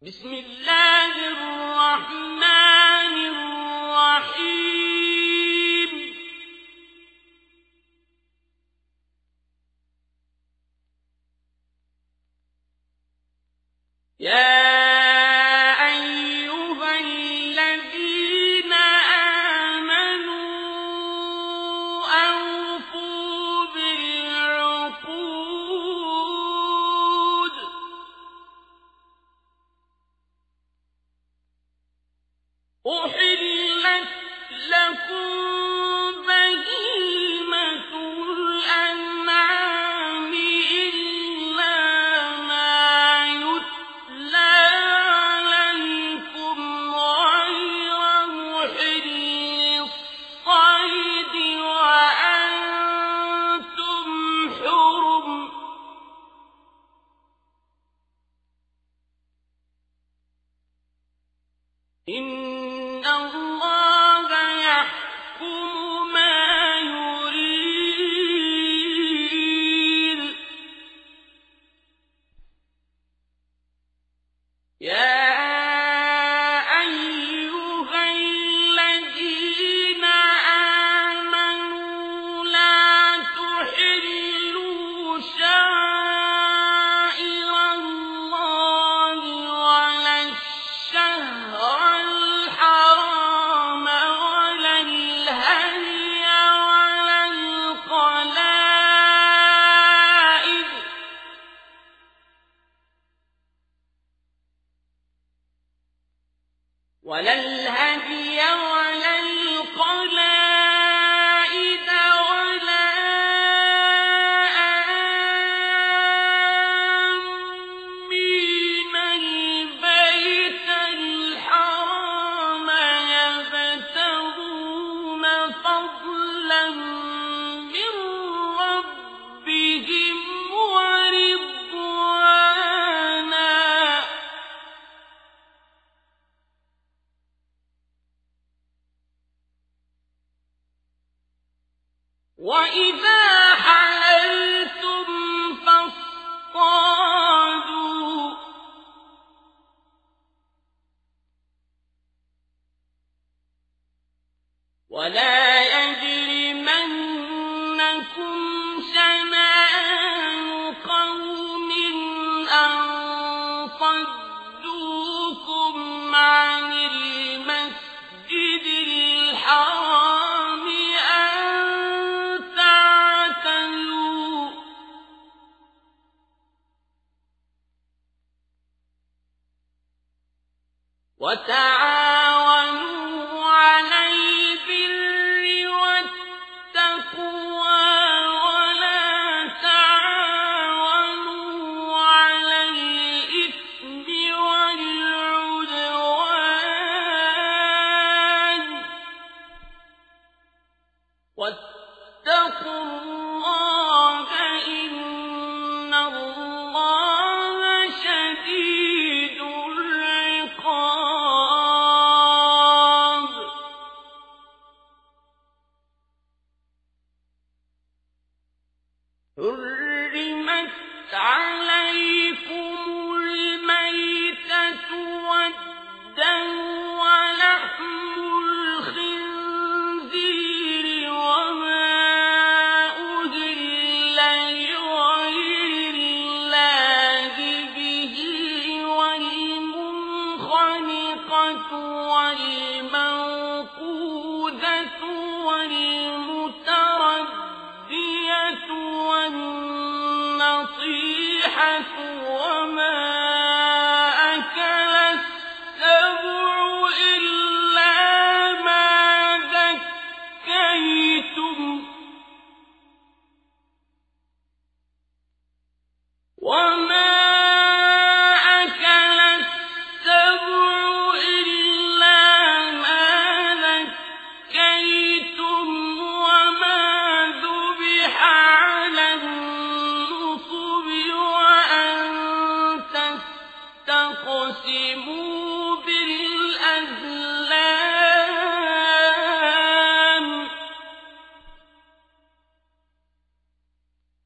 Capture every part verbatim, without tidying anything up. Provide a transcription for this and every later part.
بسم الله الرحمن الرحيم يا أيها الذين آمنوا أوفوا بالعقود أحلت لكم بهيمة الأنعام إلا ما يتلى عليكم غير محل الصيد وأنتم حرم إن الله يحكم ما يريد يا أيها الذين آمنوا لا تحلوا شعائر الله ولا الشهر الحرام ولا الهدي ولا القلائد ولا الهدي ولا القلائد ولا آمين البيت الحرام يبتغون فضلا من ربهم ورضوانا وإذا حللتم فاصطادوا ولا يجرمنكم شنآن قوم أن صدوكم عن المسجد الحرام أن تعتدوا وتعاونوا على البر والتقوى ولا تعاونوا على الإثم والعدوان واتقوا الله إن الله شديد العقاب حرمت عليكم الميتة والدم ولحم الخنزير وما أهل لغير الله به والمنخنقة والموقوذة والمتردية والنطيحة وما أكل السبع إلا ما ذكيتم وما أكل السبع إلا ما ذكيتم وما ذبح على النصب وأن تستقسموا بالأزلام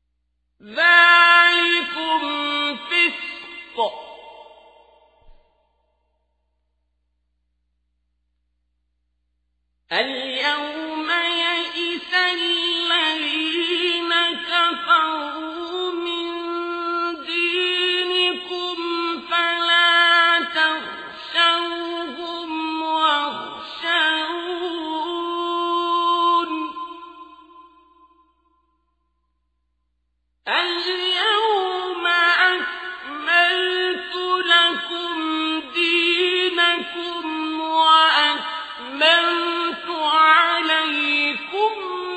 ذلكم فسق اليوم يئس الذين كفروا من دينكم فلا تخشوهم واخشون اليوم أكملت لكم دينكم وأتممت عليكم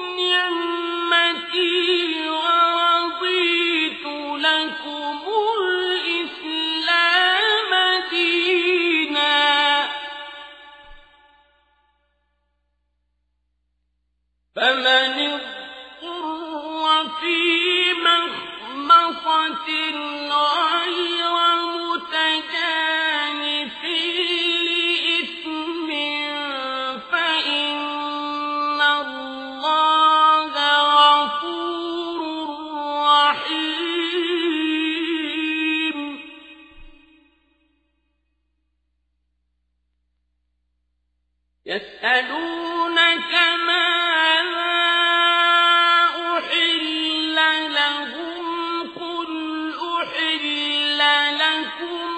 نعمتي ورضيت لكم الإسلام دينا فمن اضطر في مخمصة غير متجانف لإثم فإن الله غفور رحيم يسألونك ماذا أحل لهم قل أحل لكم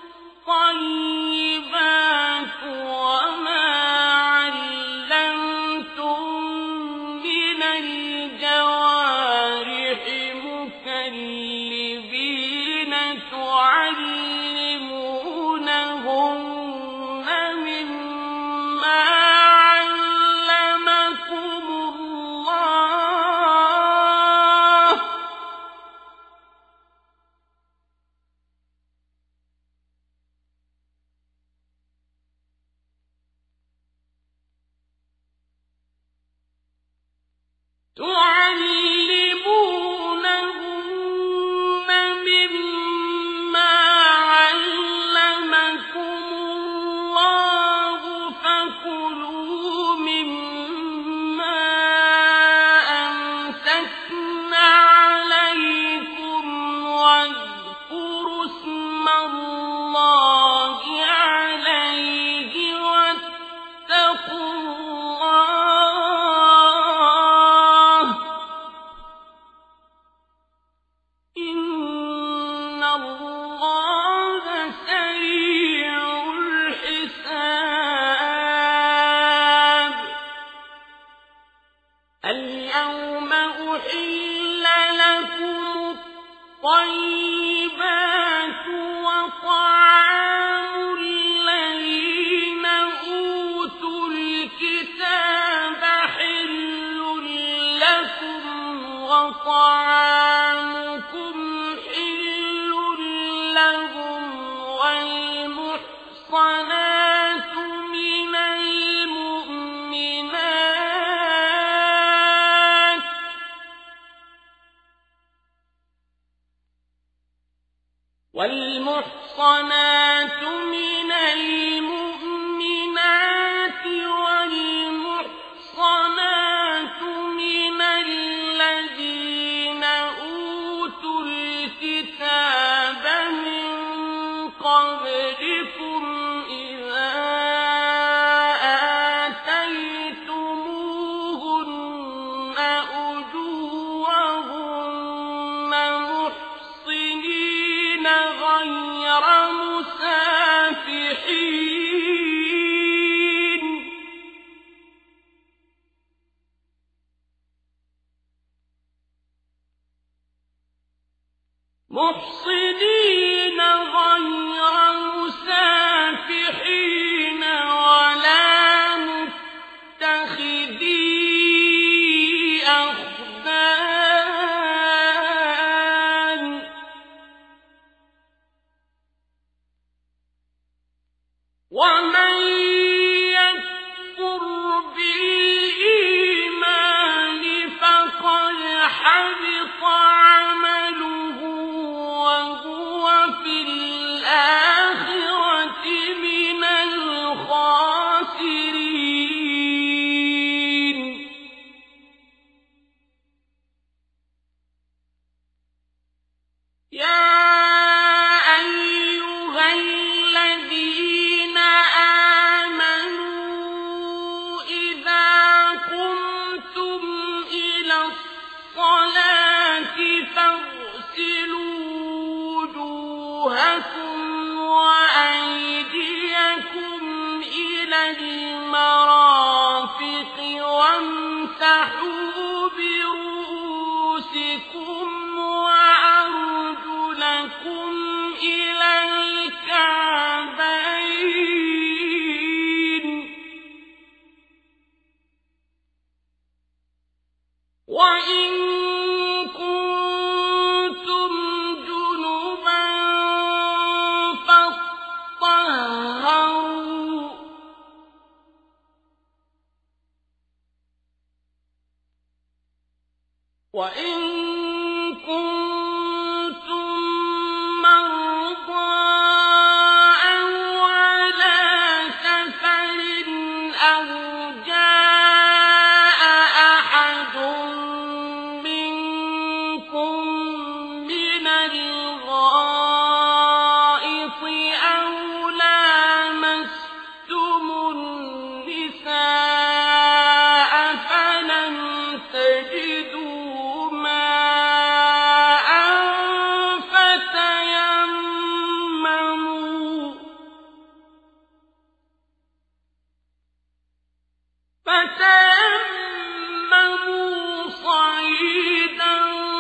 الطيبات وما علمتم من الجوارح مكلبين تعلمونهن مما علمكم الله تعلمونهن مما علمكم الله فكلوا مما أمسكن عليكم واذكروا اسم الله عليه واتقوا الله إن الله سريع الحساب اليوم أحل لكم الطيبات وطعام الذين أوتوا الكتاب حل لكم وطعامكم حل لهم والمحصنات من المؤمنات والمحصنات من المؤمنات والمحصنات من الذين أوتوا الكتاب من قبلكم إذا آتيتموهن أجورهن محصنين غير مسافحين محصنين غير مسافحين ولا متخذي أخدان ومن يكفر بالإيمان فقد حبط عمله وهو في الآخرة من الخاسرين يا أيها الذين آمنوا إذا المرافق وامسحوا برؤوسكم وأرجلكم إلى الكعبين وإن كنتم جنبا فاطهروا وإن كنتم مرضى أو على سفر أو جاء أحد منكم من الغائط أو لامستم النساء فلم تجدوا ماء فتيمموا فتيمموا صعيدا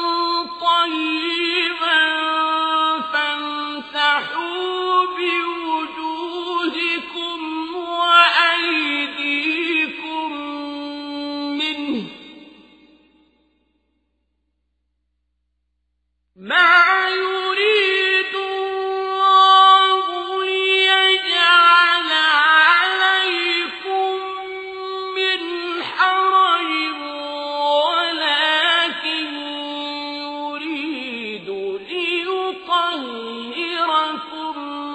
طيبا فامسحوا بوجوهكم وأيديكم منه ما يريد الله ليجعل عليكم من حرج ولكن يريد ليطهركم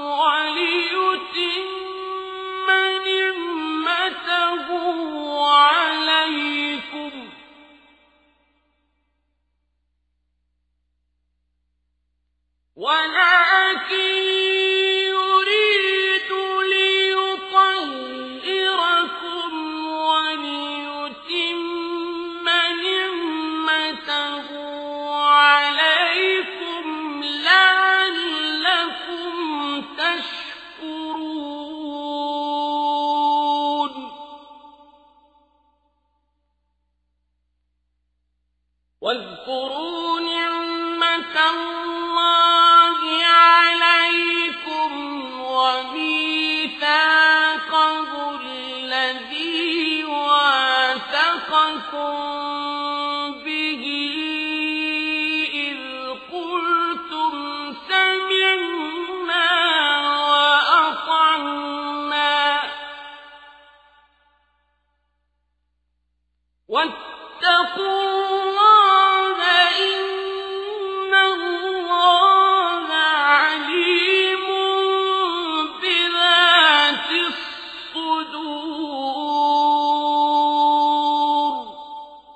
وليتم نعمته عليكم ولكن يريد ليطهركم وليتم نعمته عليكم لعلكم تشكرون واذكروا نعمة الله عليكم وميثاقه الذي واثقكم به إذ قلتم سمعنا وأطعنا واتقوا الله إن الله عليم بذات الصدور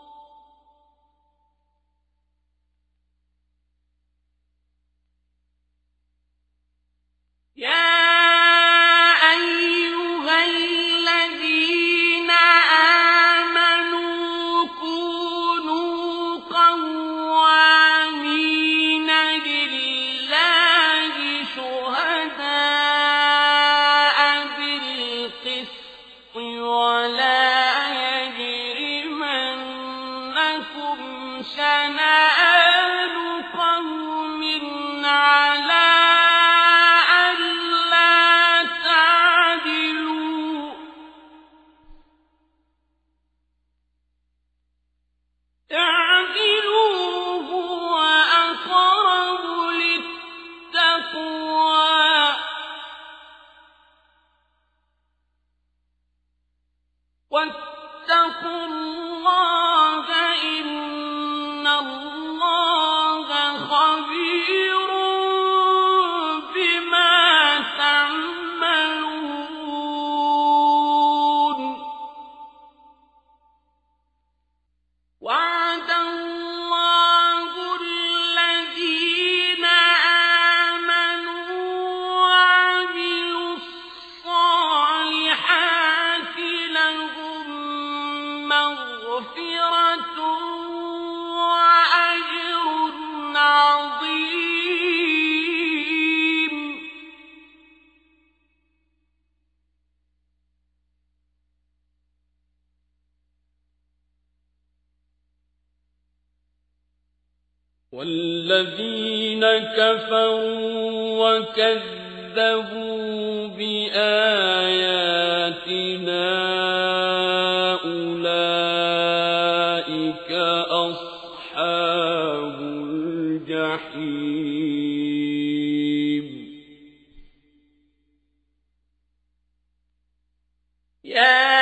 والذين كفروا وكذبوا بآياتنا أولئك أصحاب الجحيم. يا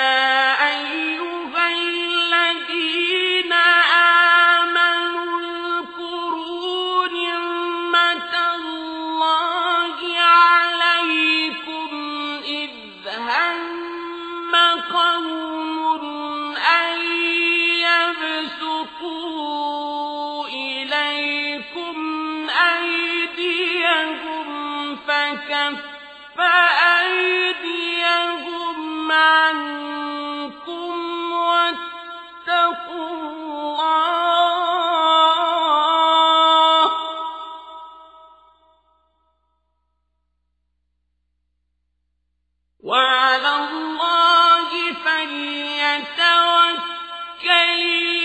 فكف أيديهم عنكم واتقوا الله وعلى الله فليتوكل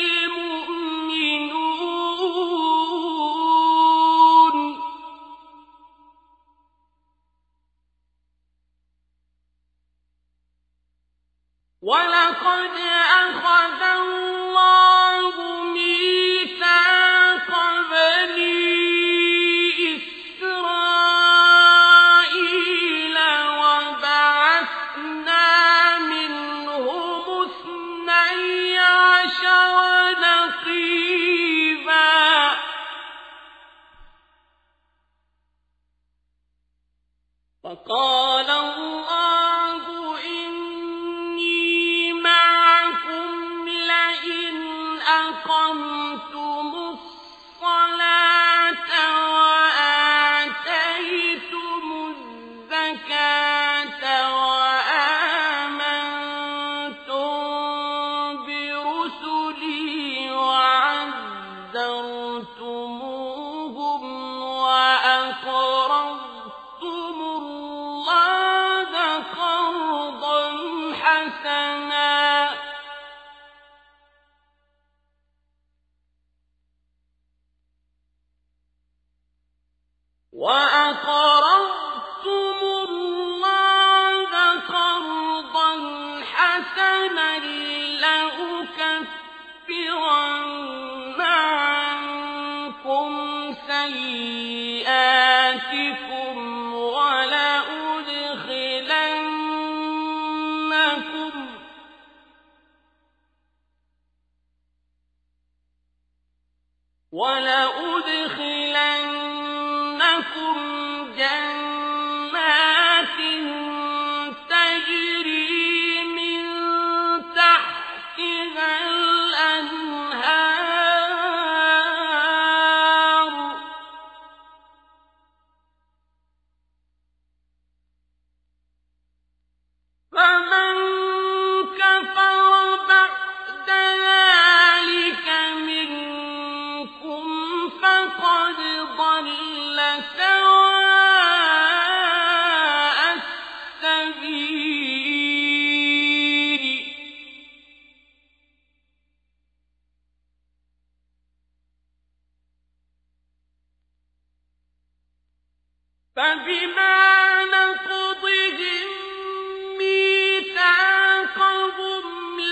المؤمنون. ولقد أخذ الله ميثاق بني إسرائيل وبعثنا منهم اثني عشر نقيبا فقال الله أقمتم الصلاة وآتيتم الزكاة وآمنتم برسلي وعزرتموهم وأقرضتم الله قرضا حسنا وأقرضتم الله قرضا حسنا لأكفرن عنكم سيئاتكم ولأدخلنكم ولأدخلنكم جنات تجري من تحتها الأنهار فمن كفر بعد ذلك منكم فقد ضل سواء السبيل. فبما نقضهم ميثاقهم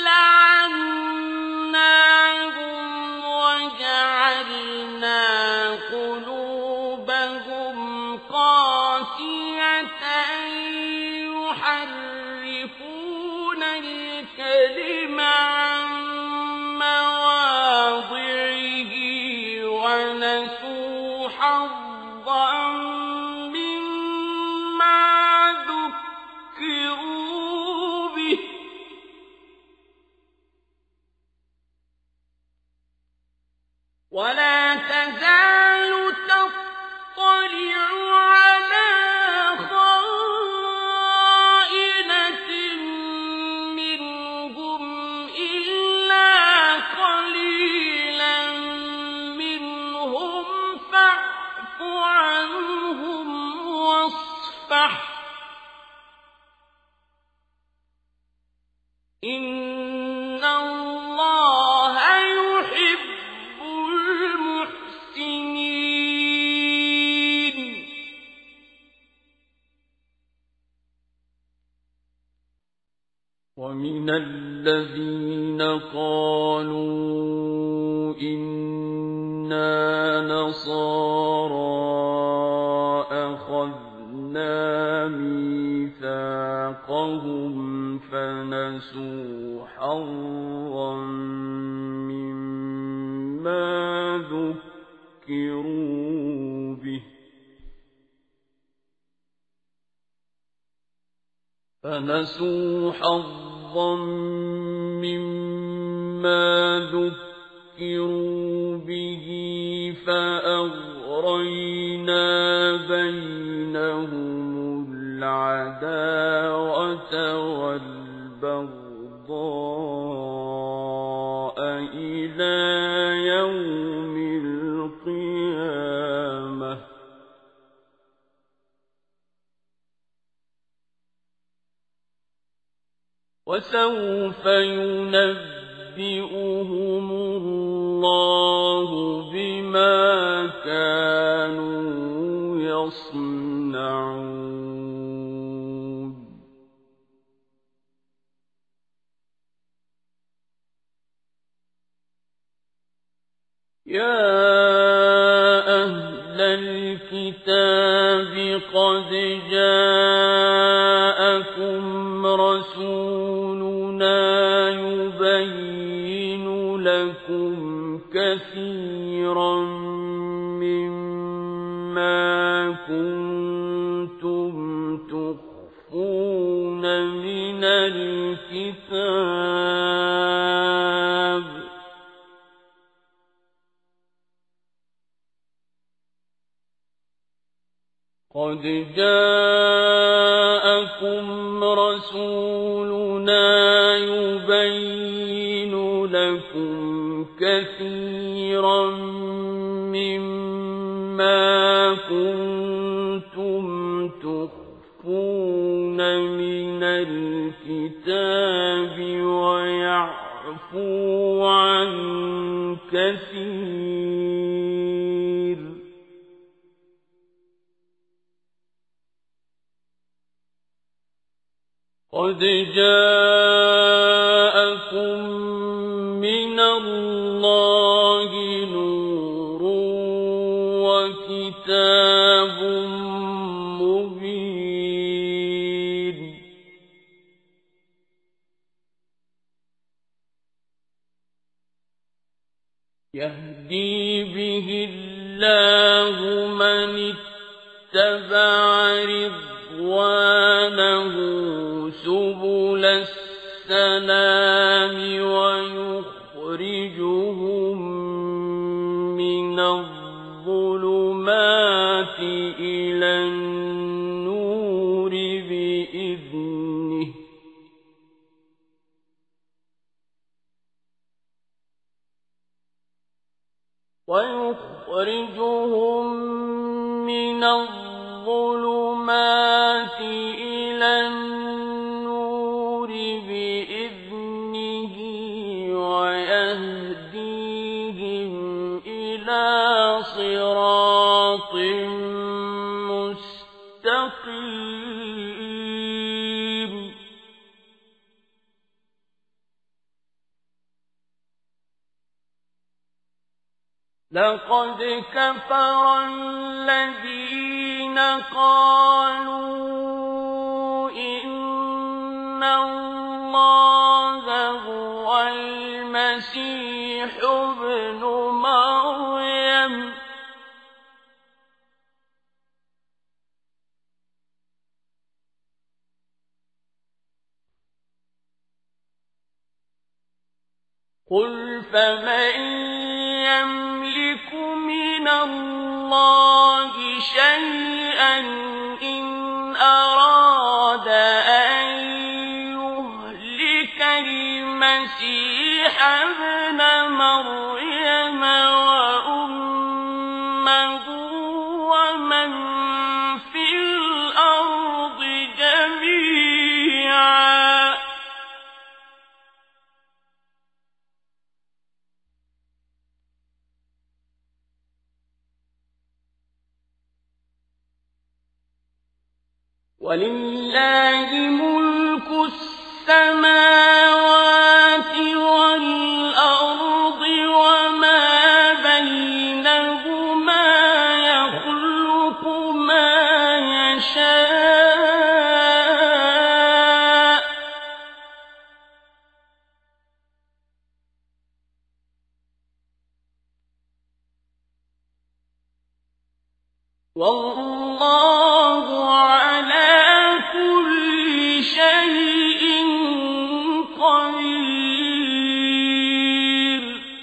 لعناهم وجعلنا قلوبهم قاسية يحرفون الكلم عن مواضعه ونسوا حظا مما ذكروا به ولا تزال تطلع على خائنة منهم إلا قليلا منهم فاعف عنهم واصفح إن الله يحب المحسنين. ومن الذين قالوا إنا نصارى أخذنا ميثاقهم فنسوا حظا مما ذكروا به فنسوا حظا مما ذكروا به فأغرينا بينهم العداوة والبغضاء إلى يوم القيامة وسوف ينبئهم الله بما كانوا يصنعون يا أهل الكتاب قد جاءكم رسولنا يبين لكم كثيرا مما كنتم تخفون من الكتاب قد جاءكم رسولنا يبين لكم كثيرا مما كنتم تخفون من الكتاب ويعفو عن كثير قد جاءكم من الله نور وكتاب مبين يهدي به الله من اتبع رضوانه سبل السلام ويخرجهم من الظلمات إلى النور بإذنه ويخرجهم من الظلمات إلى النور بإذنه ويهديهم إلى صراط مستقيم لقد كفر الذين قالوا إن الله هو المسيح ابن مريم قل فمن يملك من الله شيئا إن أراد أن يهلك المسيح ابن مريم وأمه ومن في الأرض جميعا ولله ملك السماوات والأرض وما بينهما يخلق ما يشاء والله على كل شيء قدير.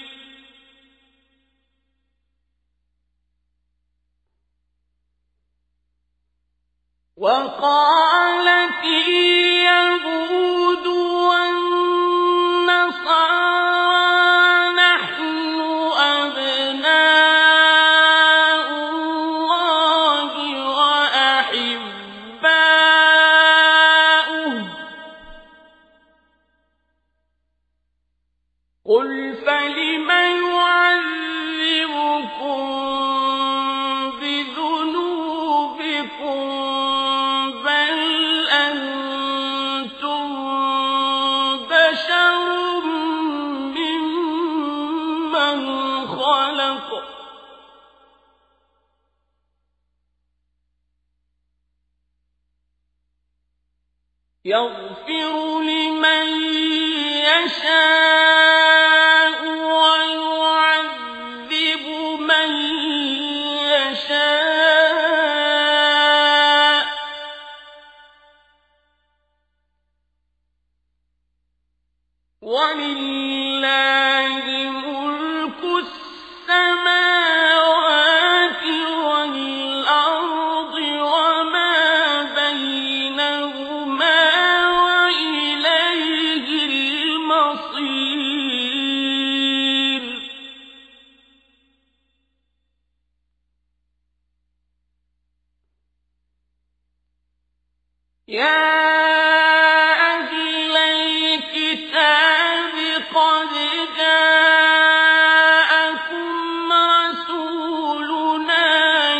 وقالت اليهود والنصارى نحن أبناء الله وأحباؤه قل فلم يعذبكم بذنوبكم بل أنتم بشر ممن خلق يغفر لمن يشاء ويعذب من يشاء ولله ملك السماوات والأرض وما بينهما وإليه المصير. يا أهل الكتاب قد جاءكم رسولنا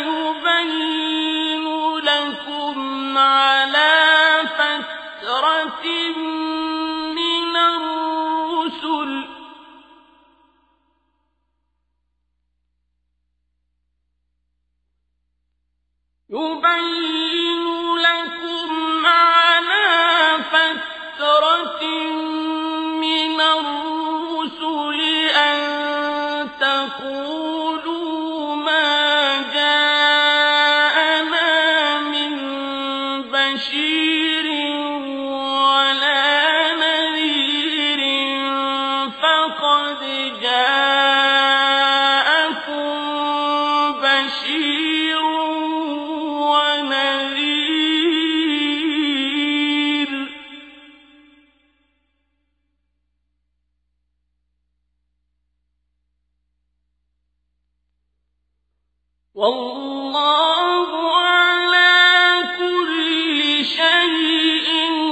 يبين لكم على فترة من الرسل يبين لكم على فترة من الرسل أن تقولوا ما جاءنا من بشير ولا نذير فقد جاءكم بشير ونذير والله على كل شيء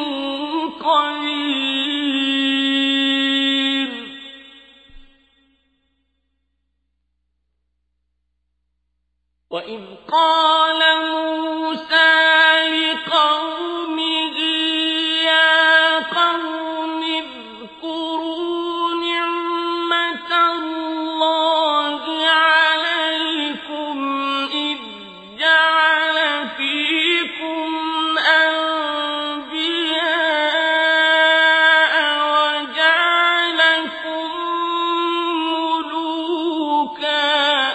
قدير. وإذ قال موسى لقومه يا قوم اذكروا نعمة الله عليكم إذ جعل فيكم أنبياء وجعلكم ملوكا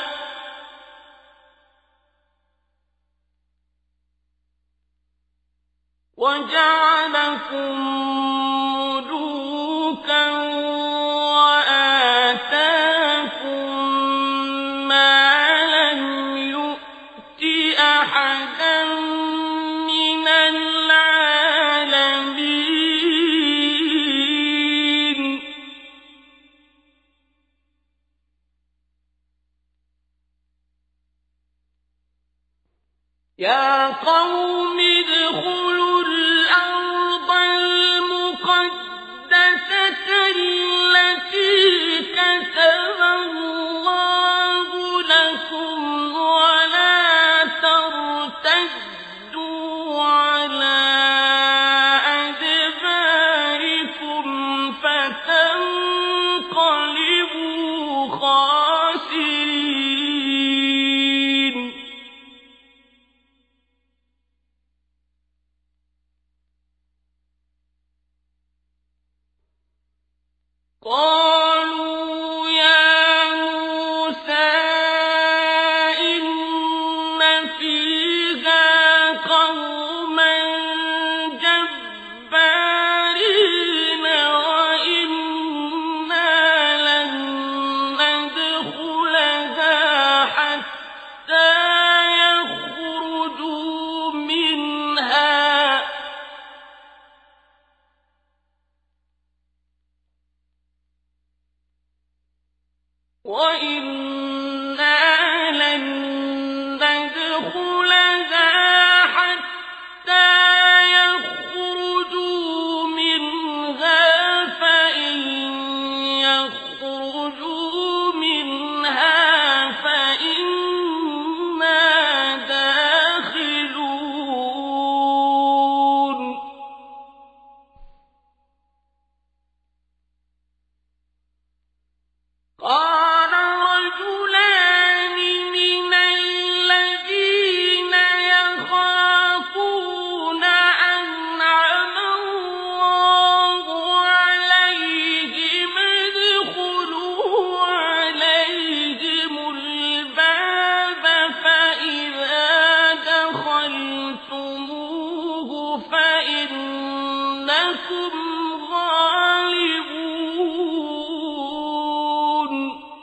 وجعلكم ملوكا وآتاكم ما لم يؤت أحدا من العالمين. يا قوم ادخلوا الأرض المقدسة التي كتب الله لكم ولا ترتدوا على أدباركم وَإِنَّا لَن نَّدْخُلَهَا حَتَّىٰ يَخْرُجُوا مِنْهَا فَإِن يَخْرُجُوا مِنْهَا فَإِنَّا دَاخِلُونَ قَالَ رَجُلَانِ مِنَ الَّذِينَ يَخَافُونَ أَنْعَمَ اللَّهُ عَلَيْهِمُ ادْخُلُوا عَلَيْهِمُ الْبَابَ فَإِذَا دَخَلْتُمُوهُ فَإِنَّكُمْ غَالِبُونَ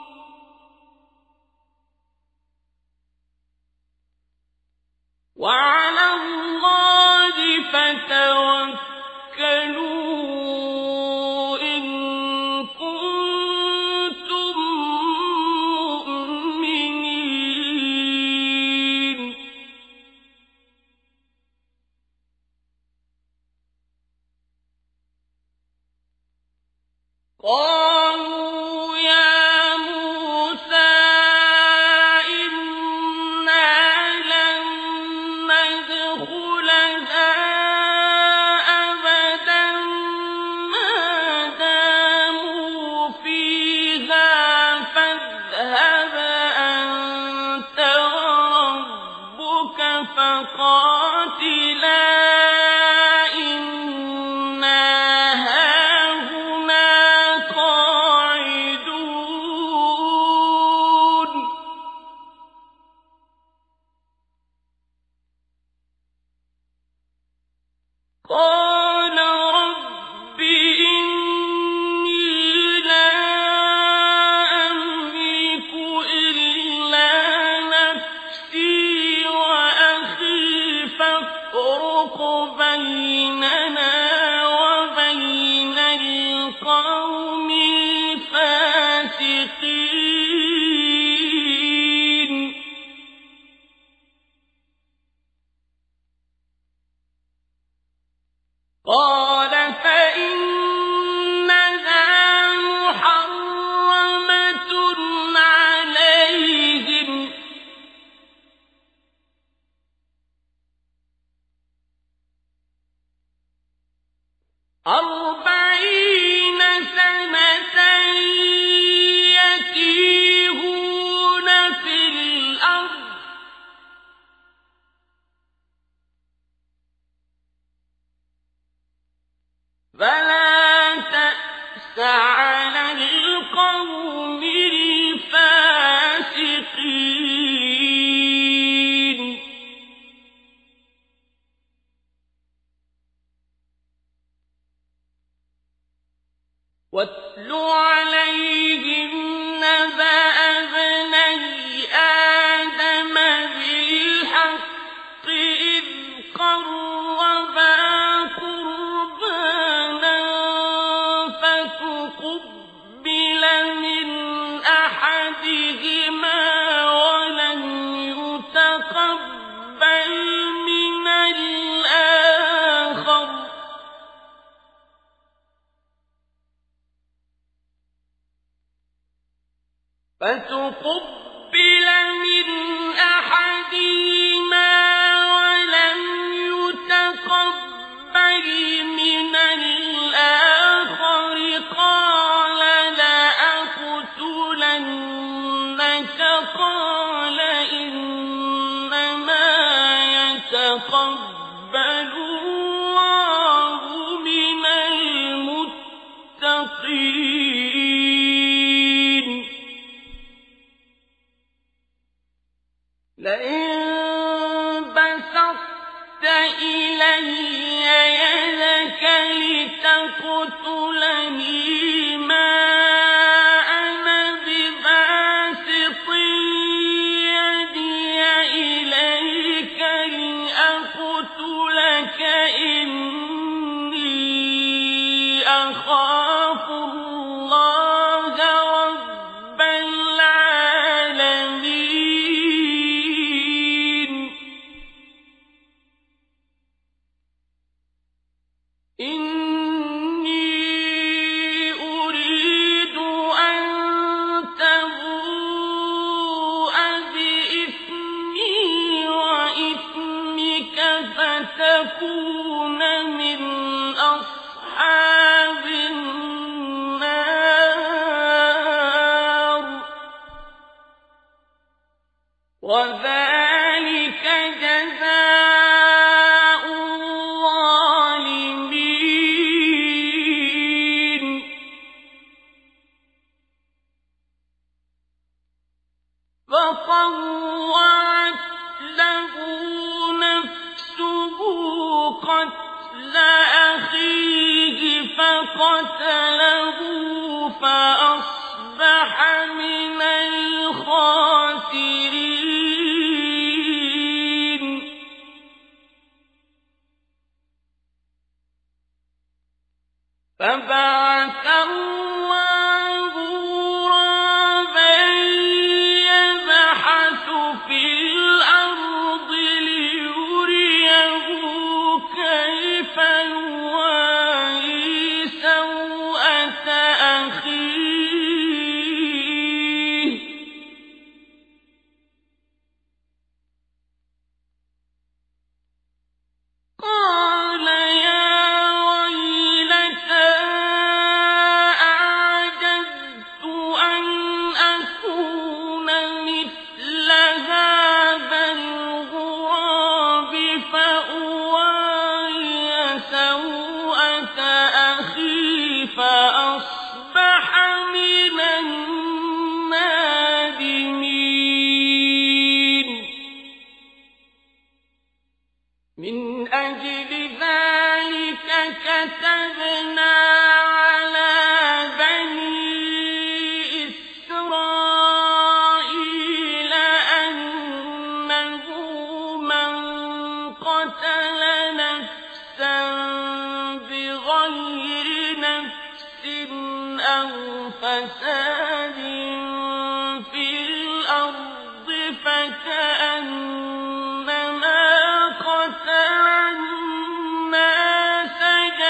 وَعَلَى اللَّهِ فَتَوَكَّلُوا إِن كُنتُم مُّؤْمِنِينَ قَالُوا يَا مُوسَىٰ إِنَّا لَن نَّدْخُلَهَا أَبَدًا مَّا دَامُوا فِيهَا فاذْهَبْ أَنتَ وَرَبُّكَ فَقَاتِلَا إِنَّا هَاهُنَا قَاعِدُونَ قَالَ رَبِّ إِنِّي لَا أَمْلِكُ إِلَّا نَفْسِي وَأَخِي فَافْرُقْ بَيْنَنَا وَبَيْنَ الْقَوْمِ الْفَاسِقِينَ قَالَ فَإِنَّهَا مُحَرَّمَةٌ عَلَيْهِمْ أَرْبَعِينَ سَنَةً يَتِيهُونَ فِي الْأَرْضِ فَلَا تَأْسَ عَلَى الْقَوْمِ الْفَاسِقِينَ وَاتْلُ عَلَيْهِمْ نَبَأَ ابْنَيْ آدَمَ بِالْحَقِّ إِذْ قَرَّبَا قُرْبَانًا فَتُقُبِّلَ مِنْ أَحَدِهِمَا وَلَمْ يُتَقَبَّلْ مِنَ الْآخَرِ فَتُقُبِّلَ مِنْ أَحَدِهِمَا وَلَمْ يُتَقَبَّلْ مِنَ الْآخَرِ قَالَ لَأَقْتُلَنَّكَ قَالَ إِنَّمَا يَتَقَبَّلُ اللَّهُ مِنَ الْمُتَّقِينَ لَئِن بَسَطتَ إِلَيَّ يَدَكَ لِتَقْتُلَنِي مَا أَنَا بِبَاسِطٍ يَدِيَ إِلَيْكَ لِأَقْتُلَكَ إِنِّي أَخَافُ اللَّهَ رَبَّ الْعَالَمِينَ قتل أخيه فقتله فأصبح من الخاسرين فبعث الله غرابا يبحث في الأرض ليريه كيف يواري سوءة أخيه قال يا ويلتى أعجزت أن أكون مثل هذا الغراب فأواري سوءة أخي فأصبح من النادمين من أجل ذلك كتبنا على بني إسرائيل أنه من قتل نفسا بغير نفس أو فساد في الأرض فكأنما قتل الناس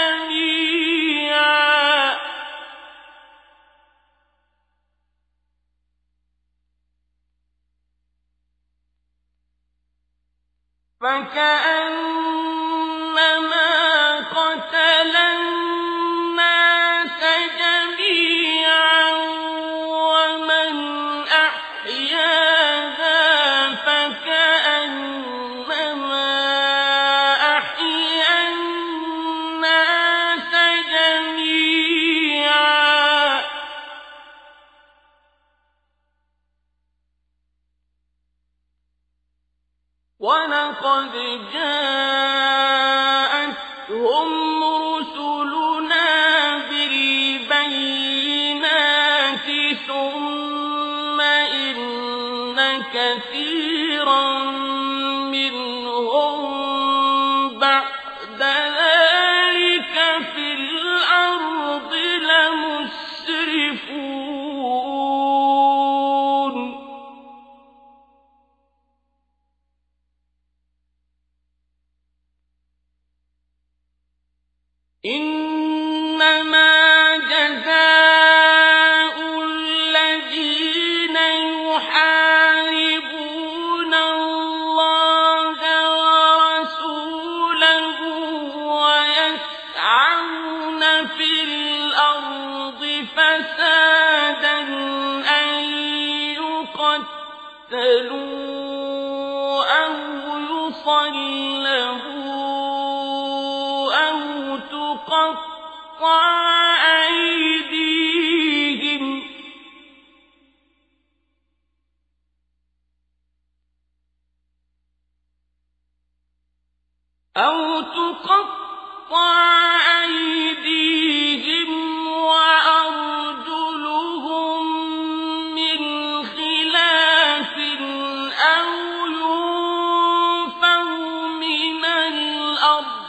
جميعا فكأنما قتل الناس جميعا ومن أحياها فكأنما أحيا الناس جميعا ولقد جاءتهم رسلنا بالبينات ثم إن كثيرا منهم بعد ذلك في الأرض لمسرفون إنما جزاء الذين يحاربون الله ورسوله ويسعون في الأرض فسادا أن يقتلوا أو يصلبوا أو تقطع أيديهم أو تقطع أيديهم وأرجلهم من خلاف أو ينفوا من الأرض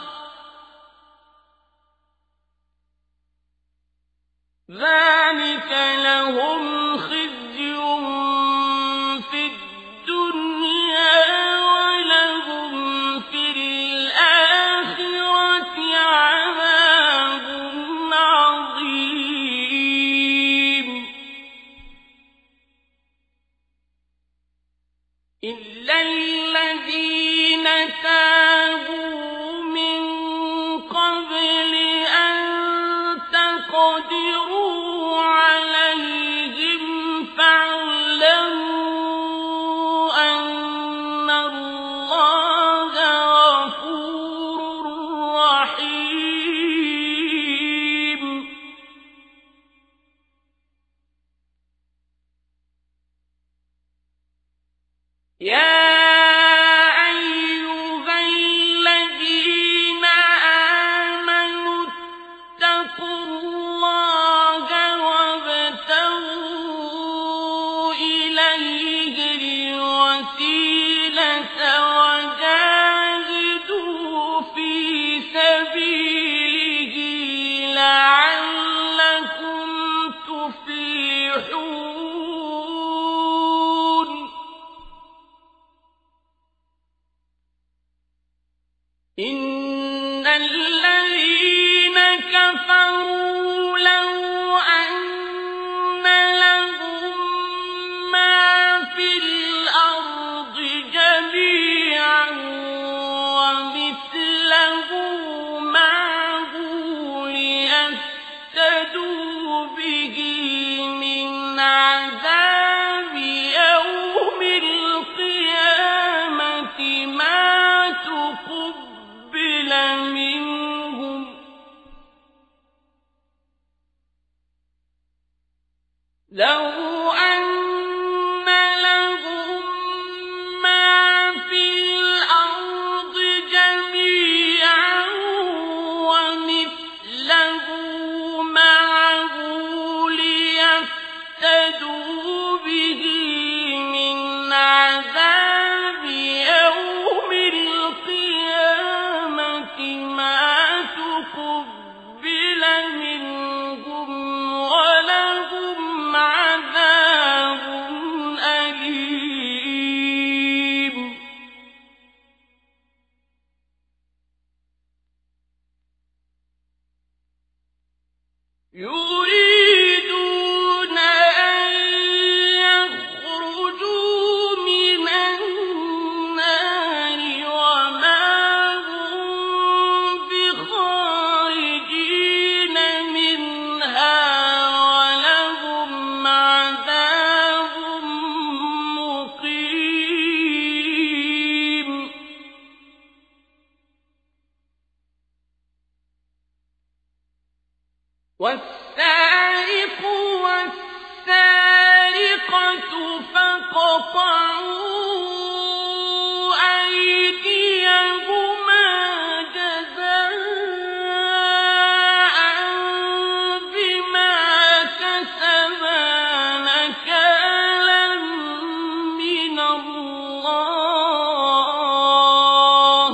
ذلك لهم خزي في الدنيا ولهم في الآخرة عذاب عظيم إلا الذين تابوا من قبل أن تقدروا لو أن لهم ما في الأرض جميعا ومثله معه ليفتدوا به من عذاب يوم القيامة ما تقبل منهم ولهم عذاب أليم يريدون أن يخرجوا من النار وما هم بخارجين منها ولهم عذاب مقيم والسارق والسارقة فاقطعوا أيديهما جزاء بما كسبا نكالا من الله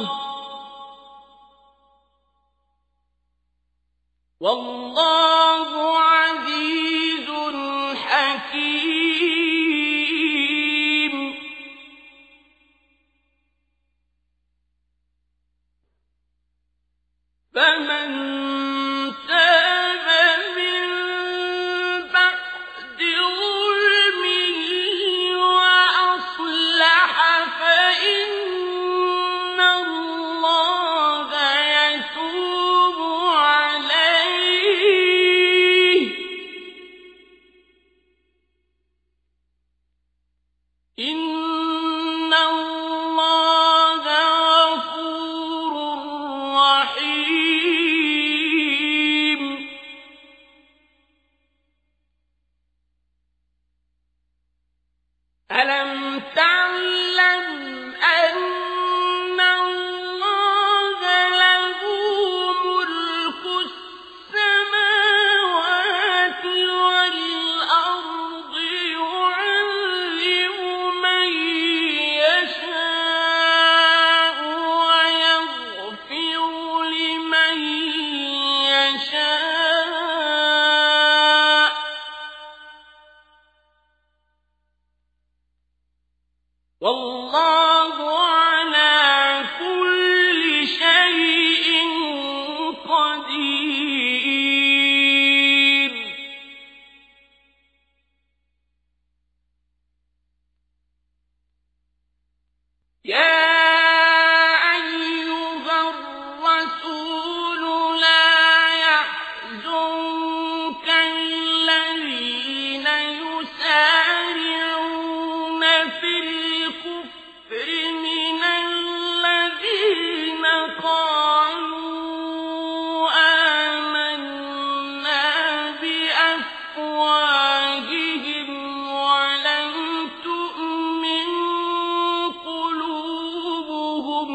والله عزيز حكيم فمن تاب من بعد ظلمه وأصلح فإن الله يتوب عليه إن الله غفور رحيم ألم تعلم أن الله له ملك السماوات والأرض يعذب من يشاء ويغفر لمن يشاء والله على كل شيء قدير يا أيها الرسول لا يحزنك الذين يسارعون في الكفر من الذين قالوا آمنا بأفواههم ولم تؤمن قلوبهم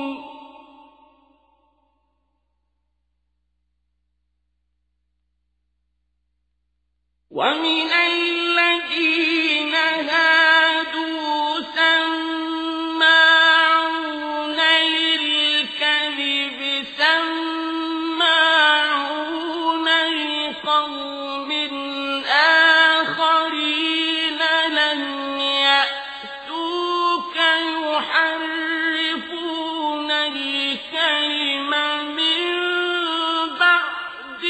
ومن الذين هادوا سماعون للكذب سماعون لقوم آخرين لم يأتوك يحرفون الكلم من بعد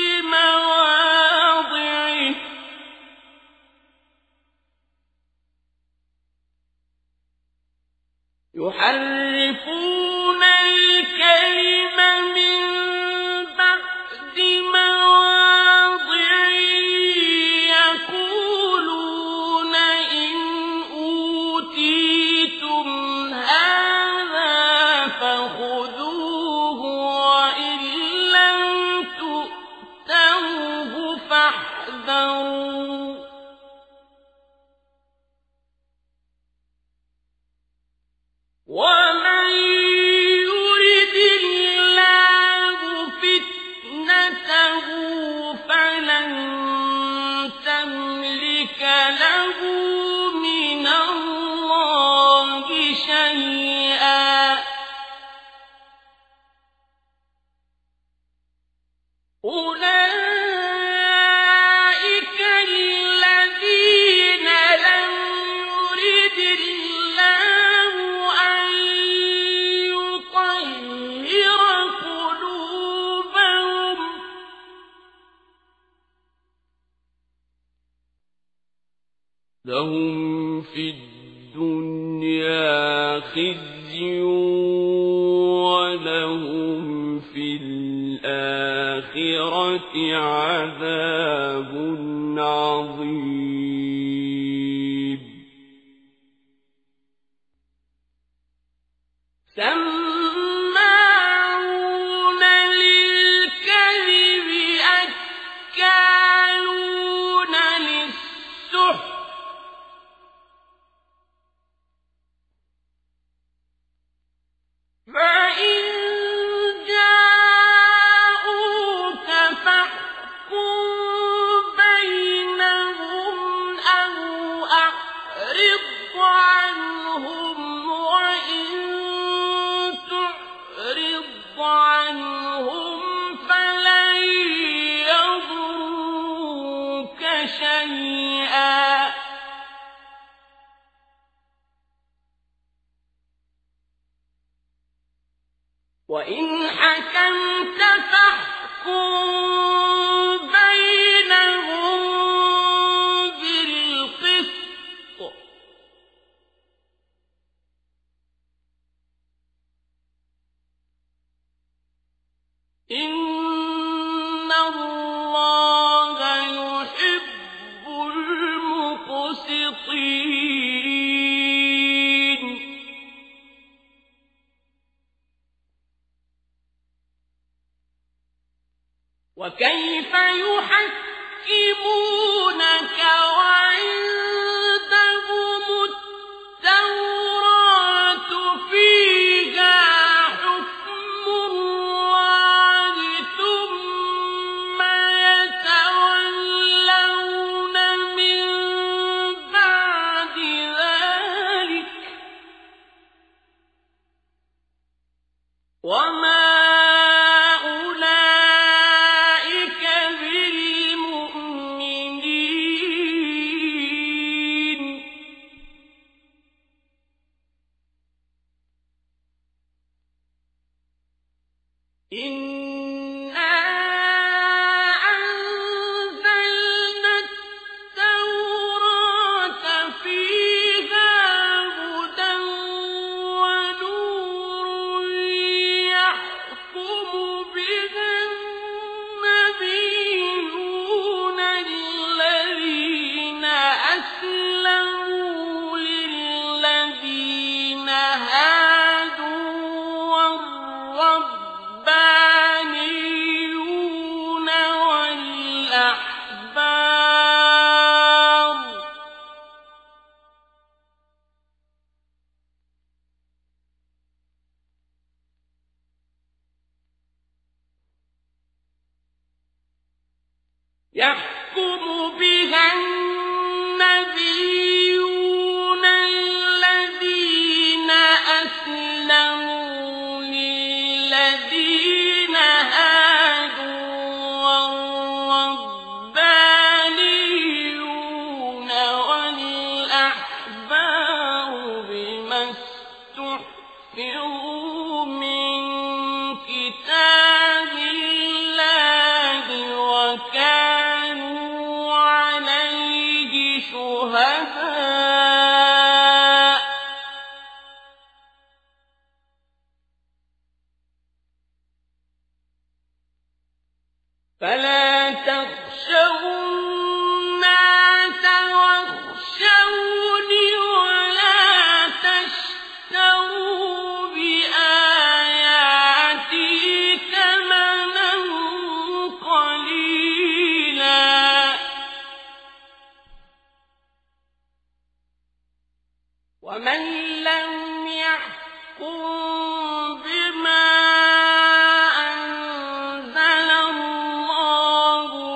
مواضعه يحرفون الكلم من بعد مواضعه يقولون إن أوتيتم هذا فخذوه وإن لم تؤتوه فاحذروا أولئك الذين لم يرد الله أن يطهر قلوبهم لهم في الدنيا خزي ولهم في الآخرة عذاب عظيم سماعون للكذب أكالون للسحت فإن جاءوك فاحكم بينهم أو أعرض عنهم وإن تعرض عنهم فلن يضروك شيئا وإن حكمت فاحكم بينهم بالقسط إن الله يحب المقسطين وكيف يحكمونك وعندهم التوراة فيها حكم الله ثم يتولون من بعد ذلك وما إنا أنزلنا التوراة فيها هدى ونور يحكم بها النبيون الذين أسلموا للذين هادوا والربانيون والأحبار يحكم بها النبيون الذين أسلموا للذين هادوا والربانيون والأحبار بما استحفظوا من كتاب الله وكانوا عليه شهداء فلا تخشوا الناس واخشوني ولا تشتروا بآياتي ثمنا قليلا ومن لم يحكم بما أنزل الله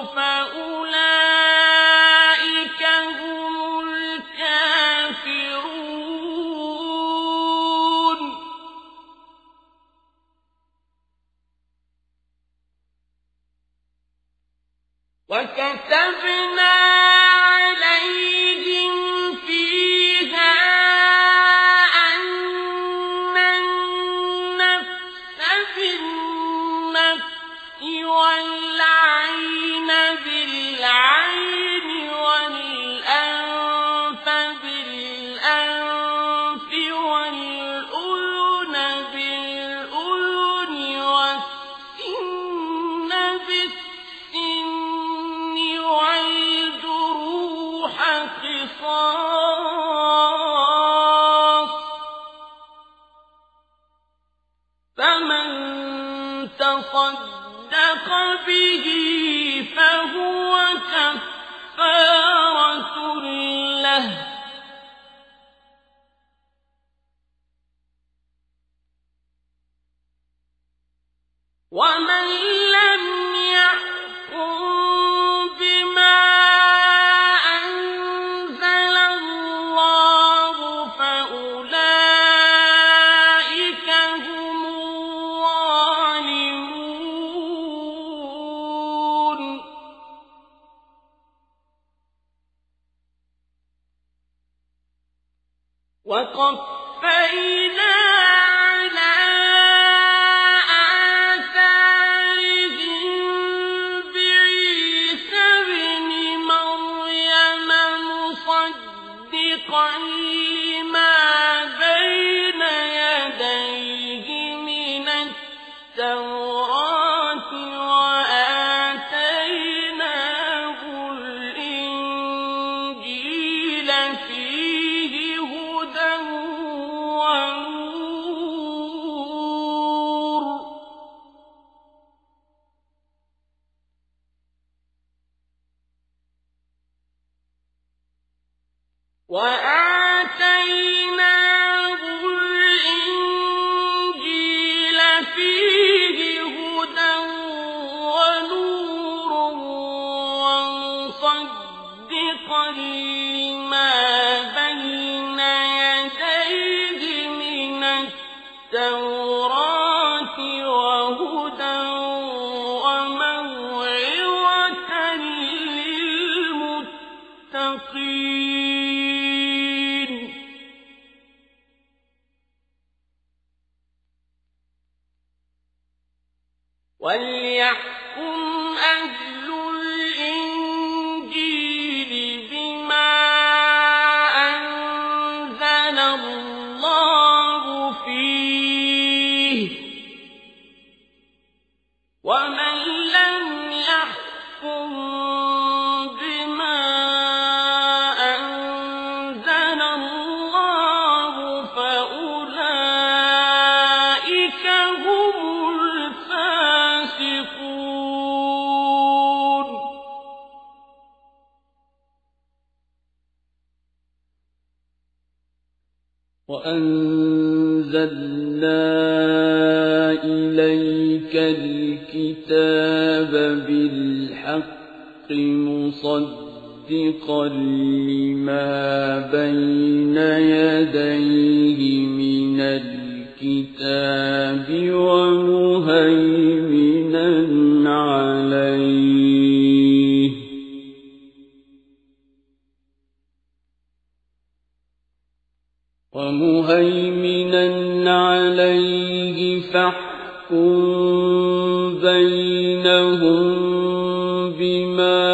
وكتبنا عليهم فيها أن النفس بالنفس والعين بالعين والأنف بالأنف والأذن بالأذن والسن بالسن والجروح قصاص فمن تصدق به فهو كفارة له ومن لم يحكم بما أنزل الله فأولئك هم الظالمون وقفينا على آثارهم بعيسى ابن مريم مصدقا لما بين يديه من التوراة وآتيناه الإنجيل فيه هدى ونور وآتيناه الإنجيل فيه هدى ونور ومصدقا لما بين يديه من التوراة وهدى وموعظة للمتقين وليحكم أهل الإنجيل بما أنزل الله فيه ومن لم يحكم بما أنزل الله فأولئك هم الفاسقون وأنزلنا إليك الكتاب بالحق مصدقا لما بين يديه من الكتاب ومهيمنا عليه ومهيمنا عليه فاحكم بينهم بما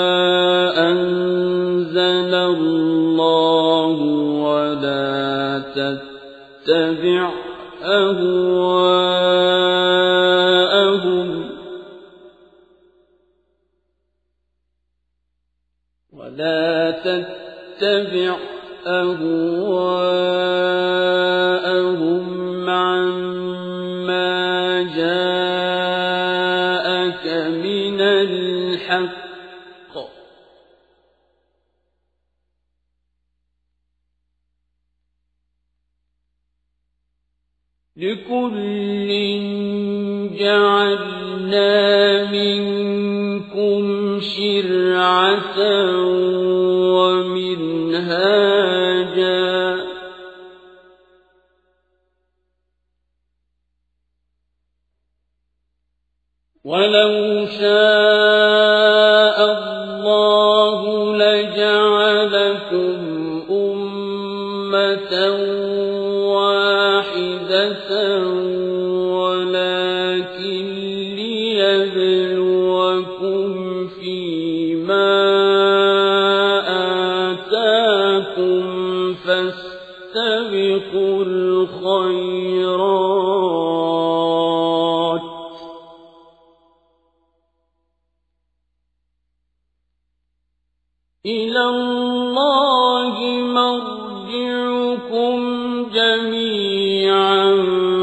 أنزل الله ولا تتبع أهواءهم ولا تتبع أهواءهم عما جاءك من الحق لكل جعلنا منكم شرعة ومنهاجا ولو شاء فيما آتاكم فاستبقوا الخيرات إلى الله مرجعكم جميعا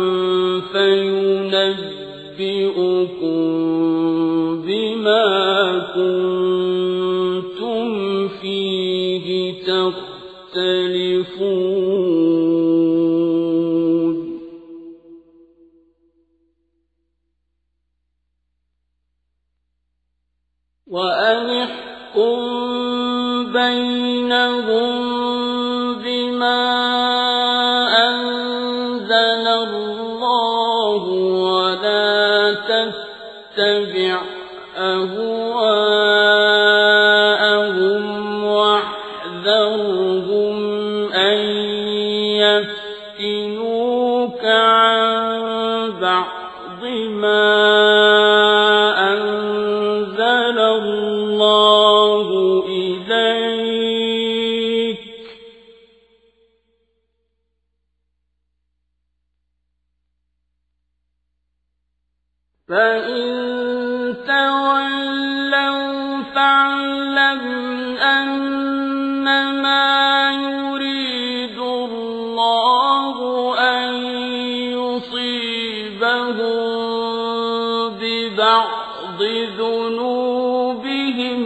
فينبئكم بما كنتم فيه تختلفون وأن احكم بينهم بما أنزل الله ولا تتبع أهواءهم واحذرهم أن يفتنوك عن بعض ما أنزل الله إليك فإن تولوا فاعلم أنما يريد الله أن يصيبهم ببعض ذنوبهم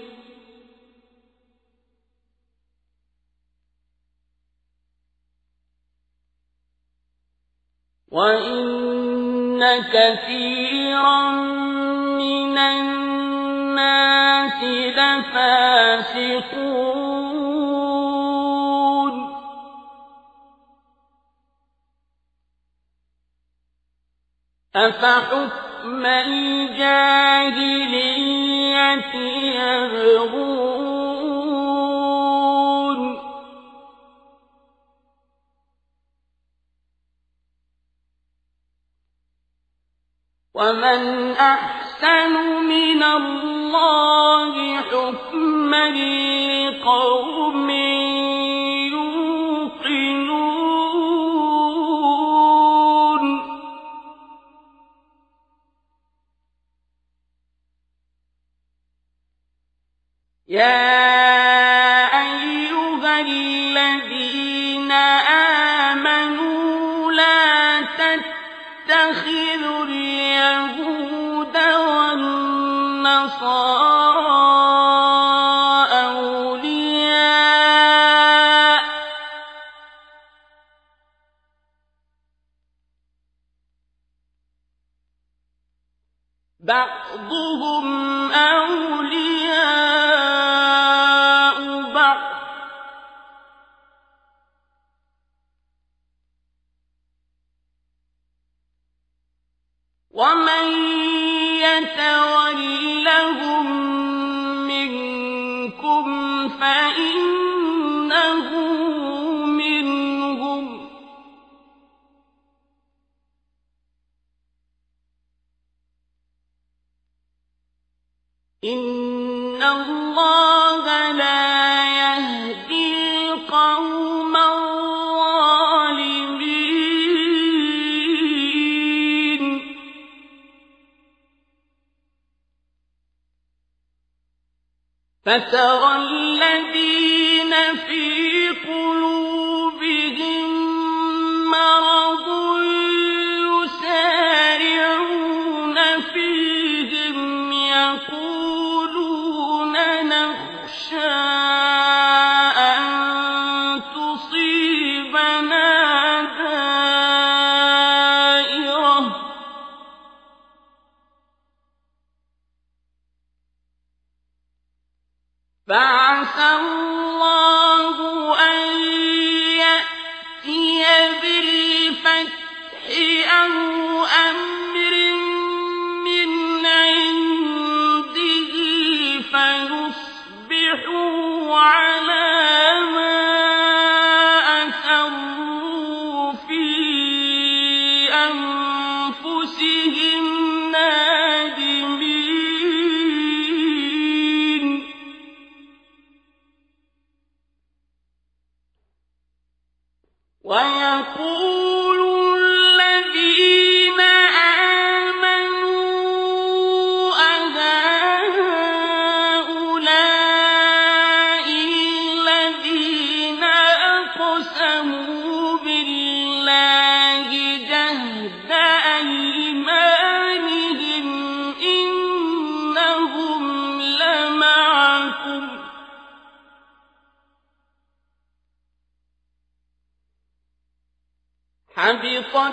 وإن كثيرا من الناس لفاسقون أفحكم الجاهلية يبغون ومن أحسن من الله حكما لقوم يوقنون يا أيها الذين آمنوا لا تتخذوا اليهود والنصارى أولياء بعضهم أولياء بعض ومن يتولهم منكم فإنه منهم إن الله لا يهدي القوم الظالمين فترى الذين في قلوبهم مرض يسارعون فيهم يقولون نخشى أن تصيبنا دائرة فعسى الله أن يأتي بالفتح أو أمر من عنده فيصبحوا على ما أسروا في أنفسهم نادمين حبطت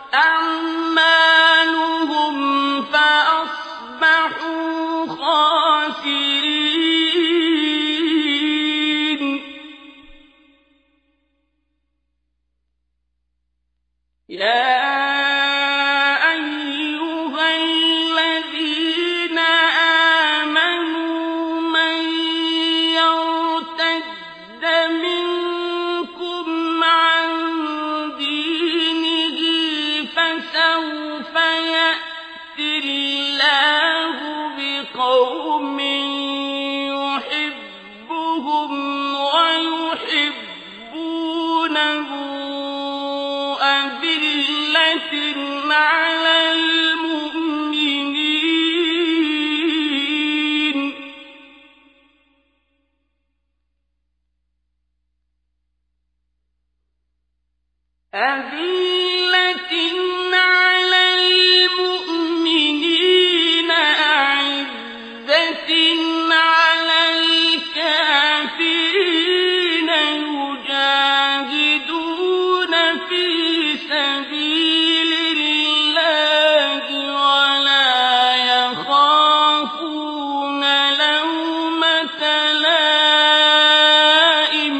أعمالهم فأصبحوا خاسرين. يا قوم يحبهم ويحبونه أذلة على المؤمنين أذلة على المؤمنين على الكافرين يجاهدون في سبيل الله ولا يخافون لومة لائم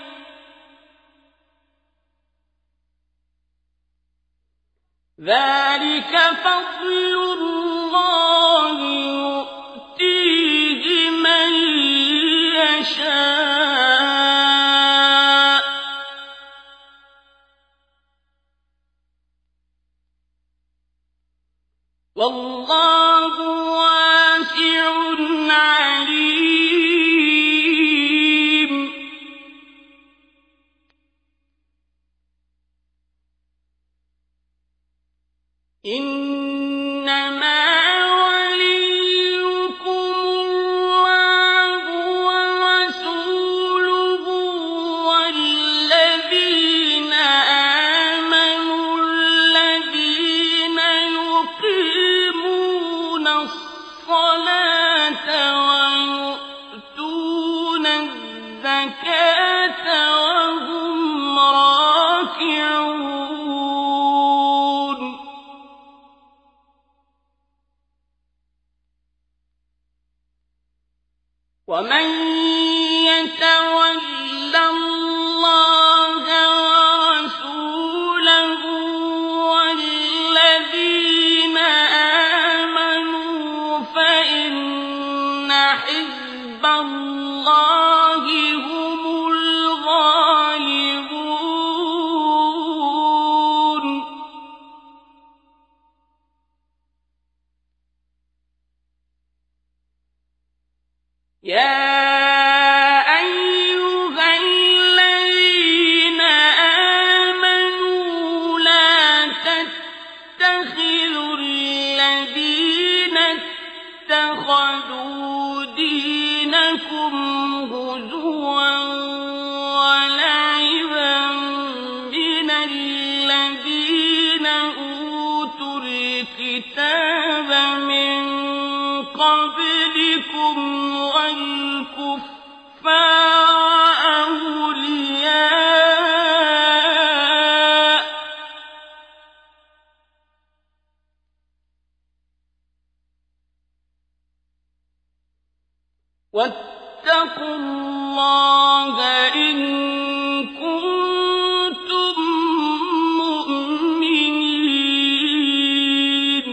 ذلك فضل الله يؤتيه من يشاء والله واسع عليم. إنما وهم راكعون. ومن يتول الله ورسوله والذين آمنوا فإن حزب الله هم الغالبون. يا أيها الذين آمنوا لا تتخذوا الذين اتخذوا دينكم هزوا ولعبا من الذين أوتوا الكتاب من قبلكم والكفار أولياء واتقوا الله إن كنتم مؤمنين.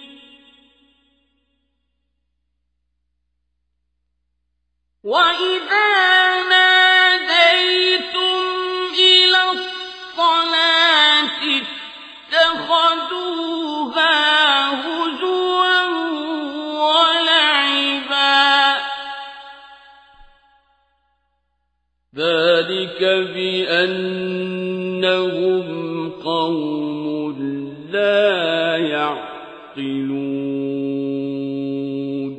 وإذا ناديتم إلى الصلاة اتخذوها هزوا ولعبا ذلك بأنهم قوم لا يعقلون.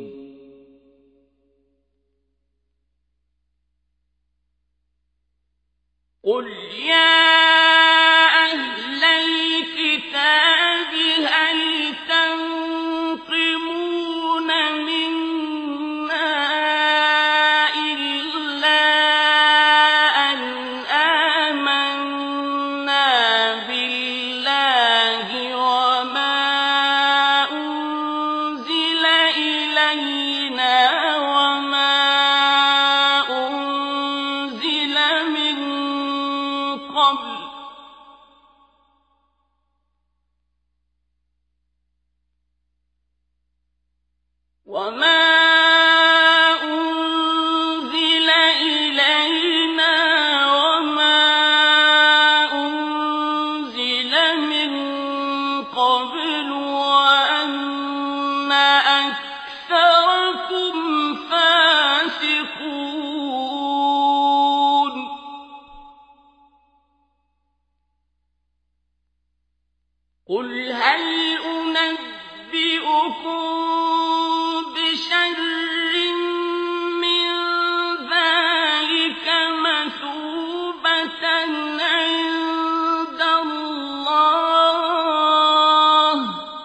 قل يا أهل الكتاب هل تنقمون منا إلا أن آمنا قوم فاسقون قل هل أنبئكم بشر من ذلك مثوبة عند الله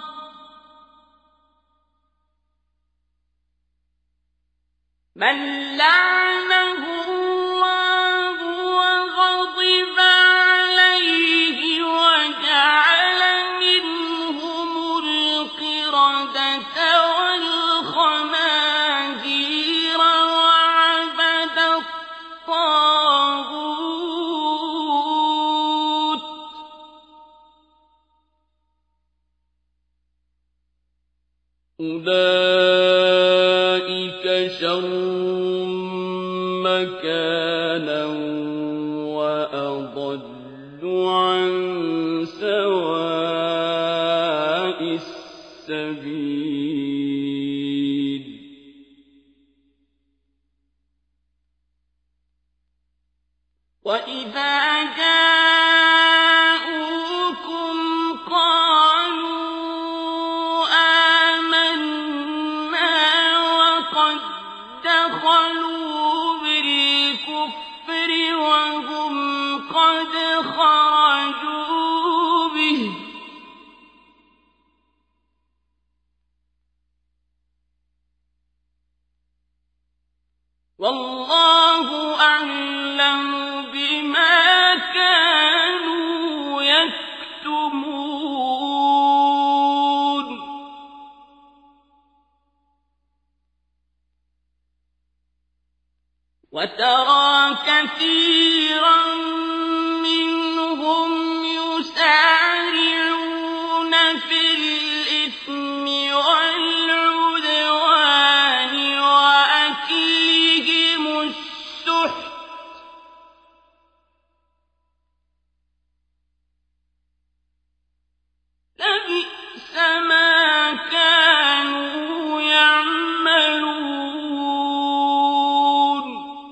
من لعنه الله وغضب عليه وجعل منهم القردة والخنازير وعبد الطاغوت أولئك شر مكانا وأضل عن سواء السبيل وإذا جاءوكم قالوا آمنا وقد دخلوا بالكفر وهم قد خرجوا به والله أعلم بما كانوا يكتمون وترى كثيرا منهم يسارعون في الإثم والعدوان وأكلهم السحت لبئس ما كانوا يعملون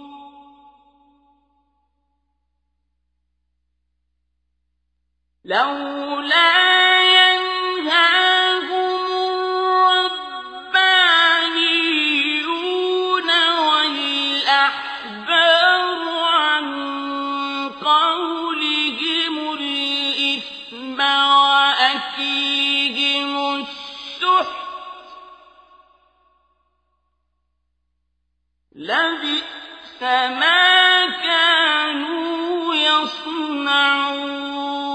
لولا ينهاهم الربانيون والأحبار عن قولهم الإثم وأكلهم السحت لبئس ما كانوا يصنعون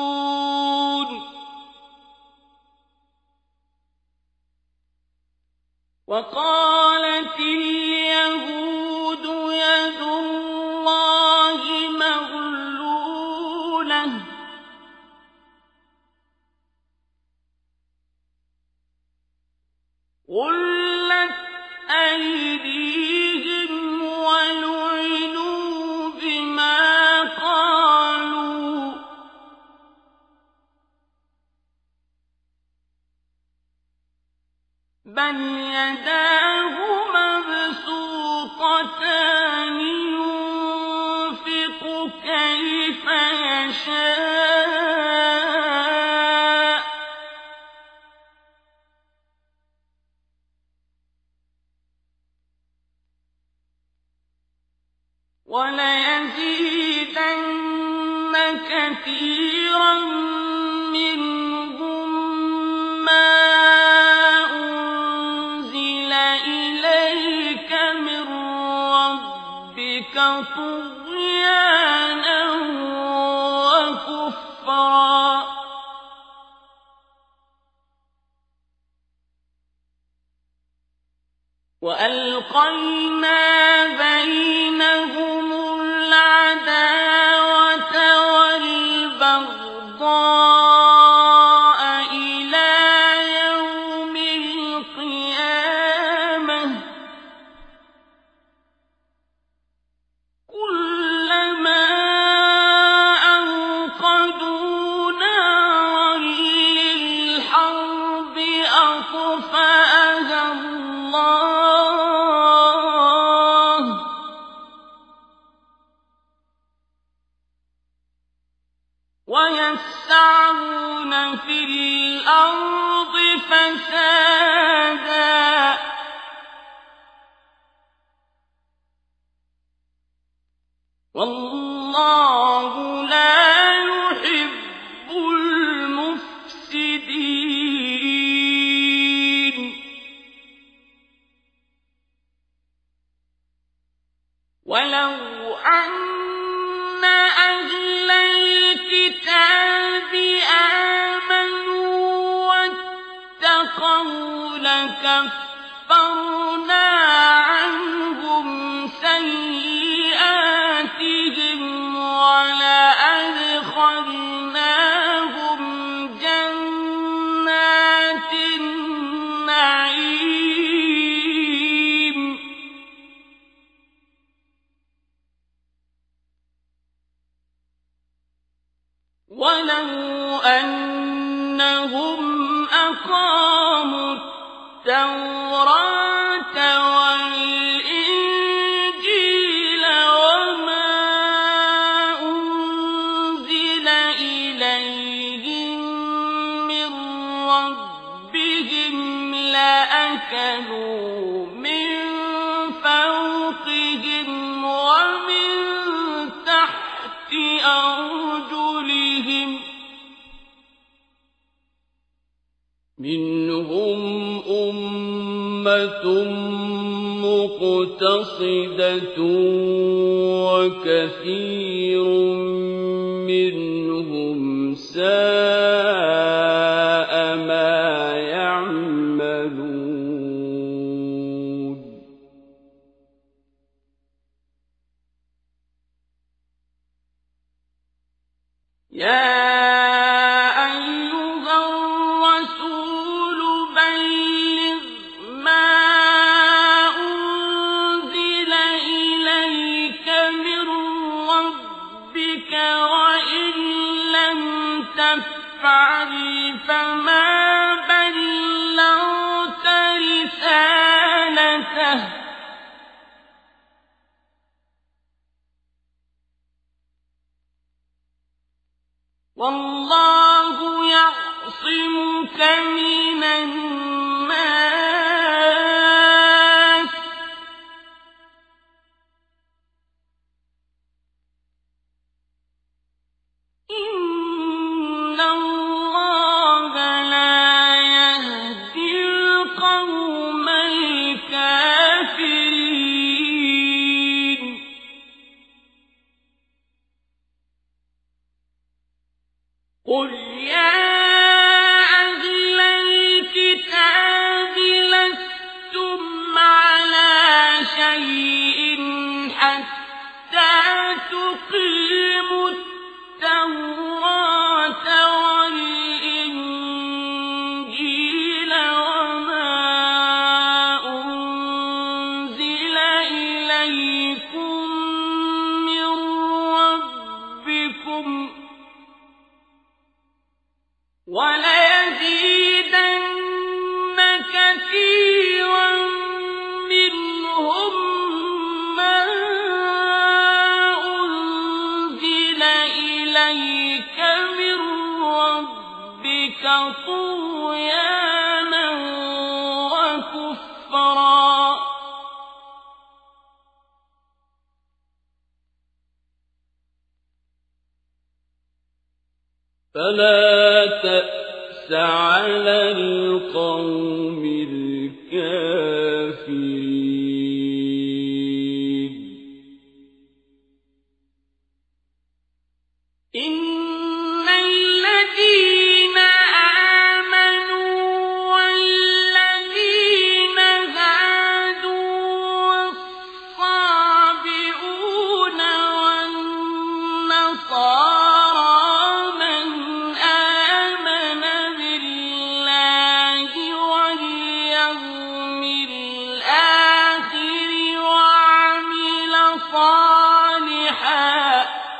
وقالت اليهود يد الله مغلولة غلت أيديهم ولعنوا بما قالوا بل يداه مبسوطتان ينفق كيف يشاء وليزيدن كثيرا منهم ما أنزل إليك من ربك طغيانا وكفرا وألقينا بينهم العداوة والبغضاء إلى يوم القيامة كلما أوقدوا نارا للحرب أطفأها الله وَلَوْ أَنَّ أَهْلَ الْكِتَابِ آمَنُوا وَاتَّقَوْا لَكَفَّرْنَا عَنْهُمْ سَيِّئَاتِهِمْ وَلَأَدْخَلْنَاهُمْ جَنَّاتِ النَّعِيمِ وَلَوْ أَنَّهُمْ أَقَامُوا التَّوْرَاةَ وَالْإِنجِيلَ وَمَا أُنزِلَ إِلَيْهِم مِّن رَّبِّهِمْ لَأَكَلُوا مِن فَوْقِهِمْ وَمِن تَحْتِ أَرْجُلِهِم ۚ مِّنْهُمْ أُمَّةٌ مُّقْتَصِدَةٌ وَكَثِيرٌ مِّنْهُمْ سَاءَ مَا يَعْمَلُونَ يَا أَيُّهَا الرَّسُولُ بَلِّغْ مَا أُنزِلَ إِلَيْكَ مِن رَّبِّكَ وَإِن لَّمْ تَفْعَلْ فَمَا بَلَّغْتَ رِسَالَتَهُ ۚ وَاللَّهُ يَعْصِمُكَ مِنَ النَّاسِ ۗ إِنَّ اللَّهَ لَا يَهْدِي الْقَوْمَ الْكَافِرِينَ قُلْ يَا أَهْلَ الْكِتَابِ لَسْتُمْ عَلَىٰ شَيْءٍ حَتَّىٰ تُقِيمُوا التَّوْرَاةَ وَالْإِنجِيلَ وَمَا أُنزِلَ إِلَيْكُم مِّن رَّبِّكُمْ ۗ وَلَيَزِيدَنَّ كَثِيرًا مِّنْهُم مَّا أُنزِلَ إِلَيْكَ مِن رَّبِّكَ طُغْيَانًا وَكُفْرًا ۖ فَلَا تَأْسَ عَلَى الْقَوْمِ الْكَافِرِينَ إِنَّ الَّذِينَ آمَنُوا وَالَّذِينَ هَادُوا وَالصَّابِئُونَ وَالنَّصَارَىٰ مَنْ آمَنَ بِاللَّهِ وَالْيَوْمِ الْآخِرِ وَعَمِلَ صَالِحًا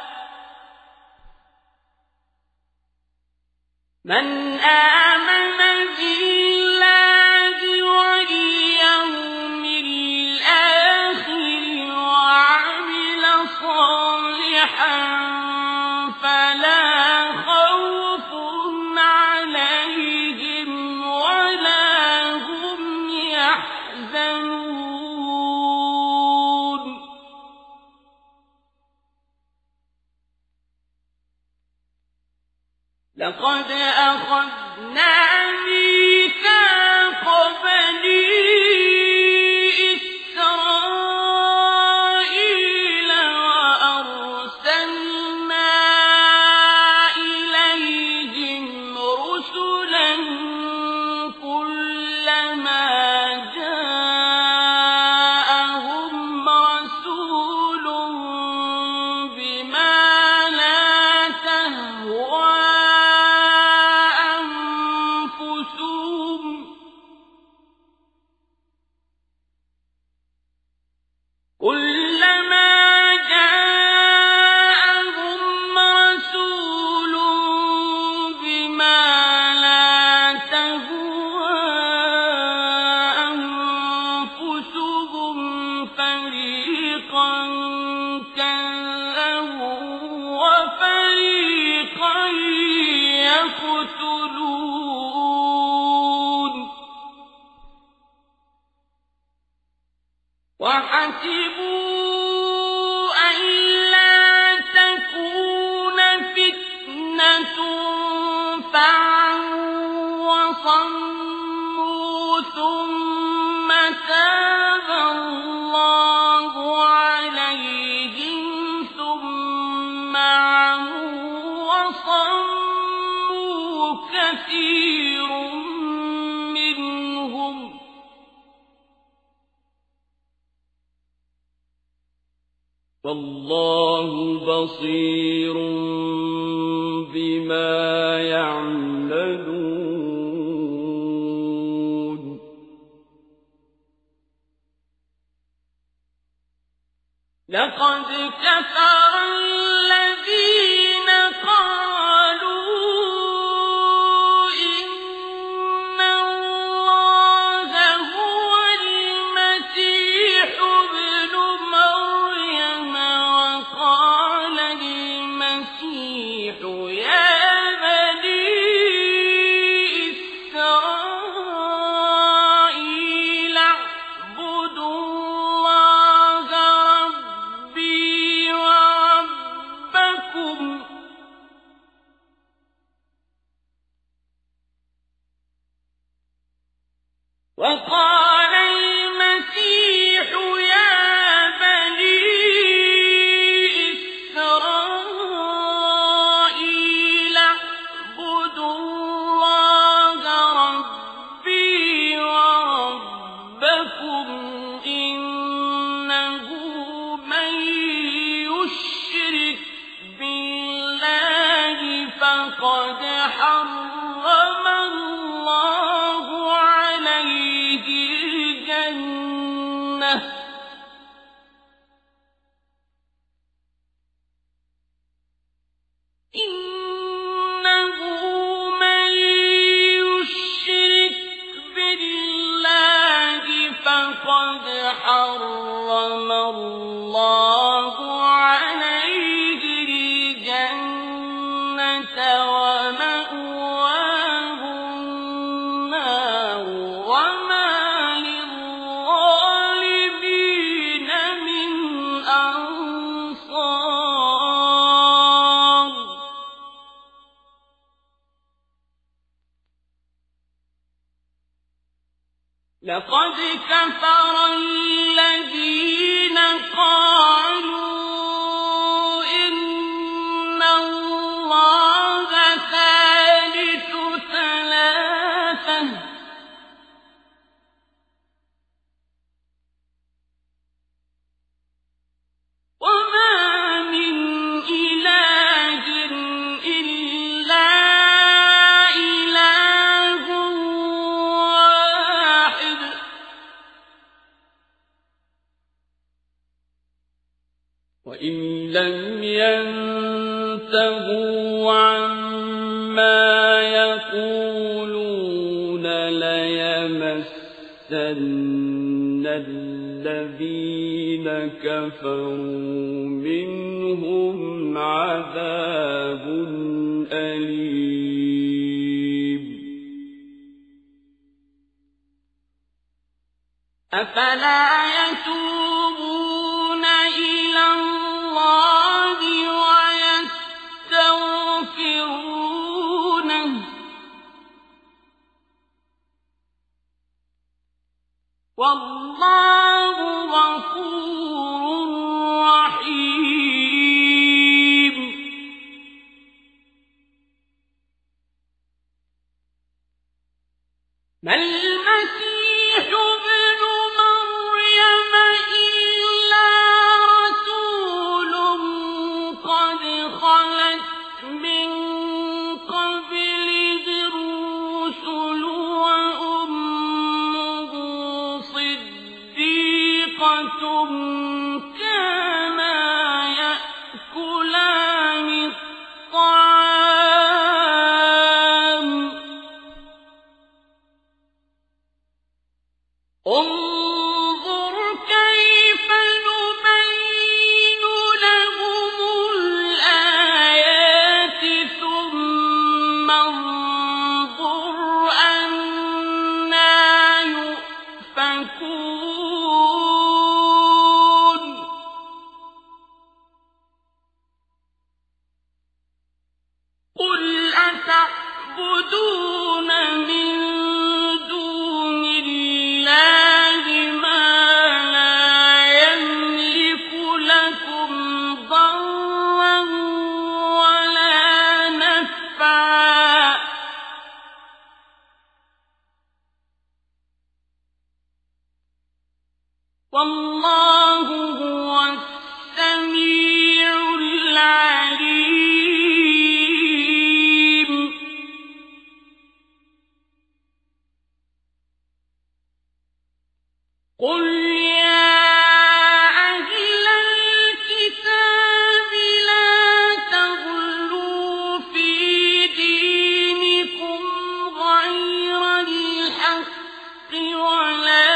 مَنْ آمَنَ بِاللَّهِ وَالْيَوْمِ الْآخِرِ وَعَمِلَ صَالِحًا فَلَا خَوْفٌ عَلَيْهِمْ وَلَا هُمْ يَحْزَنُونَ لَقَدْ أَخَذْنَا مِيثَاقَ بَنِي إِسْرَائِيلَ كلما جاءهم رسول بما لا تهوى أنفسهم فريقا كذبوا وفريقا يقتلون وحسبوا ألا تكون فتنة فعموا وصموا ثم تاب الله عليهم ثم عموا وصموا كثير منهم والله بصير بما يعملون لقد كفر الذين قالوا إن الله هو المسيح ابن مريم وقال المسيح يا بني إسرائيل اعبدوا الله ربي وربكم وقال المسيح يا بني إسرائيل اعبدوا الله ربي وربكم إنه من يشرك بالله فقد حرم الله عليه الجنة إنه من يشرك بالله فقد حرم الله عليه الجنة ومأواه النار وما للظالمين من أنصار لقد كفر الذين قالوا إن الله ثالث ثلاثة وما من إله إلا إله واحد وإن لم ينتهوا عما يقولون ليمسن الذين كفروا منهم عذاب أليم أفلا يتوبون إلى الله ويستغفرونه والله غفور رحيم ما المسيح ابن مريم كانا يأكلان الطعام انظر كيف نبين لهم الآيات ثم انظر أنى يؤفكون قل أتعبدون من دون الله ما لا يملك لكم ضرا ولا نفعا والله هو السميع العليم قل يا أهل الكتاب لا تغلوا في دينكم غير الحق ولا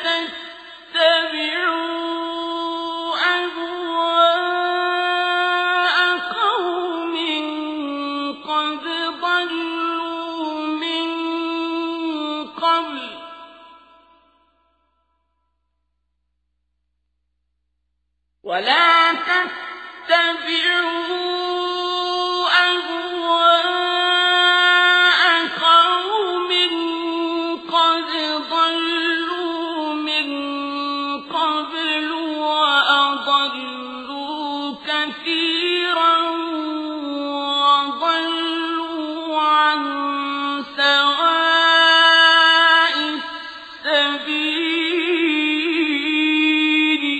تتبعوا أهواء قوم قد ضلوا من قبل ولا تتبعوا أهواء قوم قد ضلوا من قبل وأضلوا كثيرا وضلوا عن سواء السبيل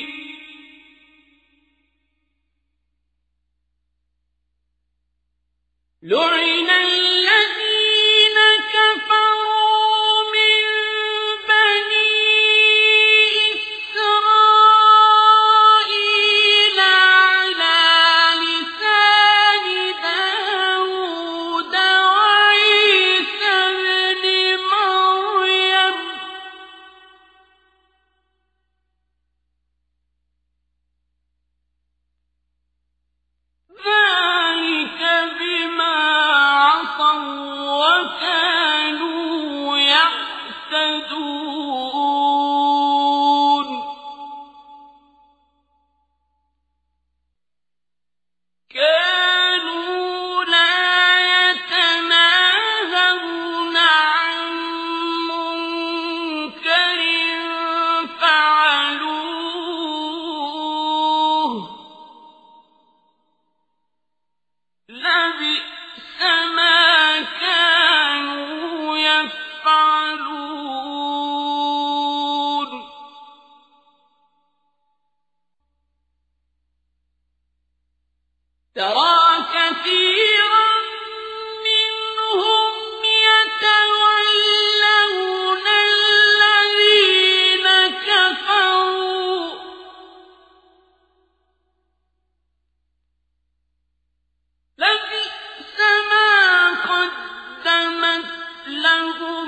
لعن الذين كفروا من بني إسرائيل على لسان داود وعيسى ابن مريم ذلك بما عصوا وكانوا يعتدون كانوا لا يتناهون عن منكر فعلوه لبئس ما كانوا يفعلون ترى كثيرا منهم يتولون الذين كفروا لبئس ما قدمت لهم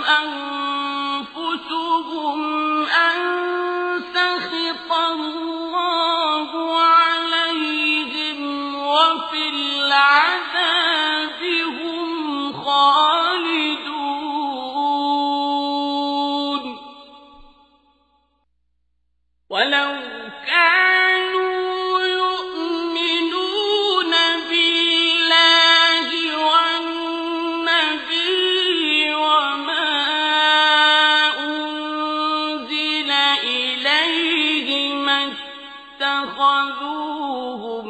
أنفسهم أن سخط الله عليهم وفي العذاب هم خالدون ولو كانوا يؤمنون بالله والنبي وما أنزل إليه ما اتخذوهم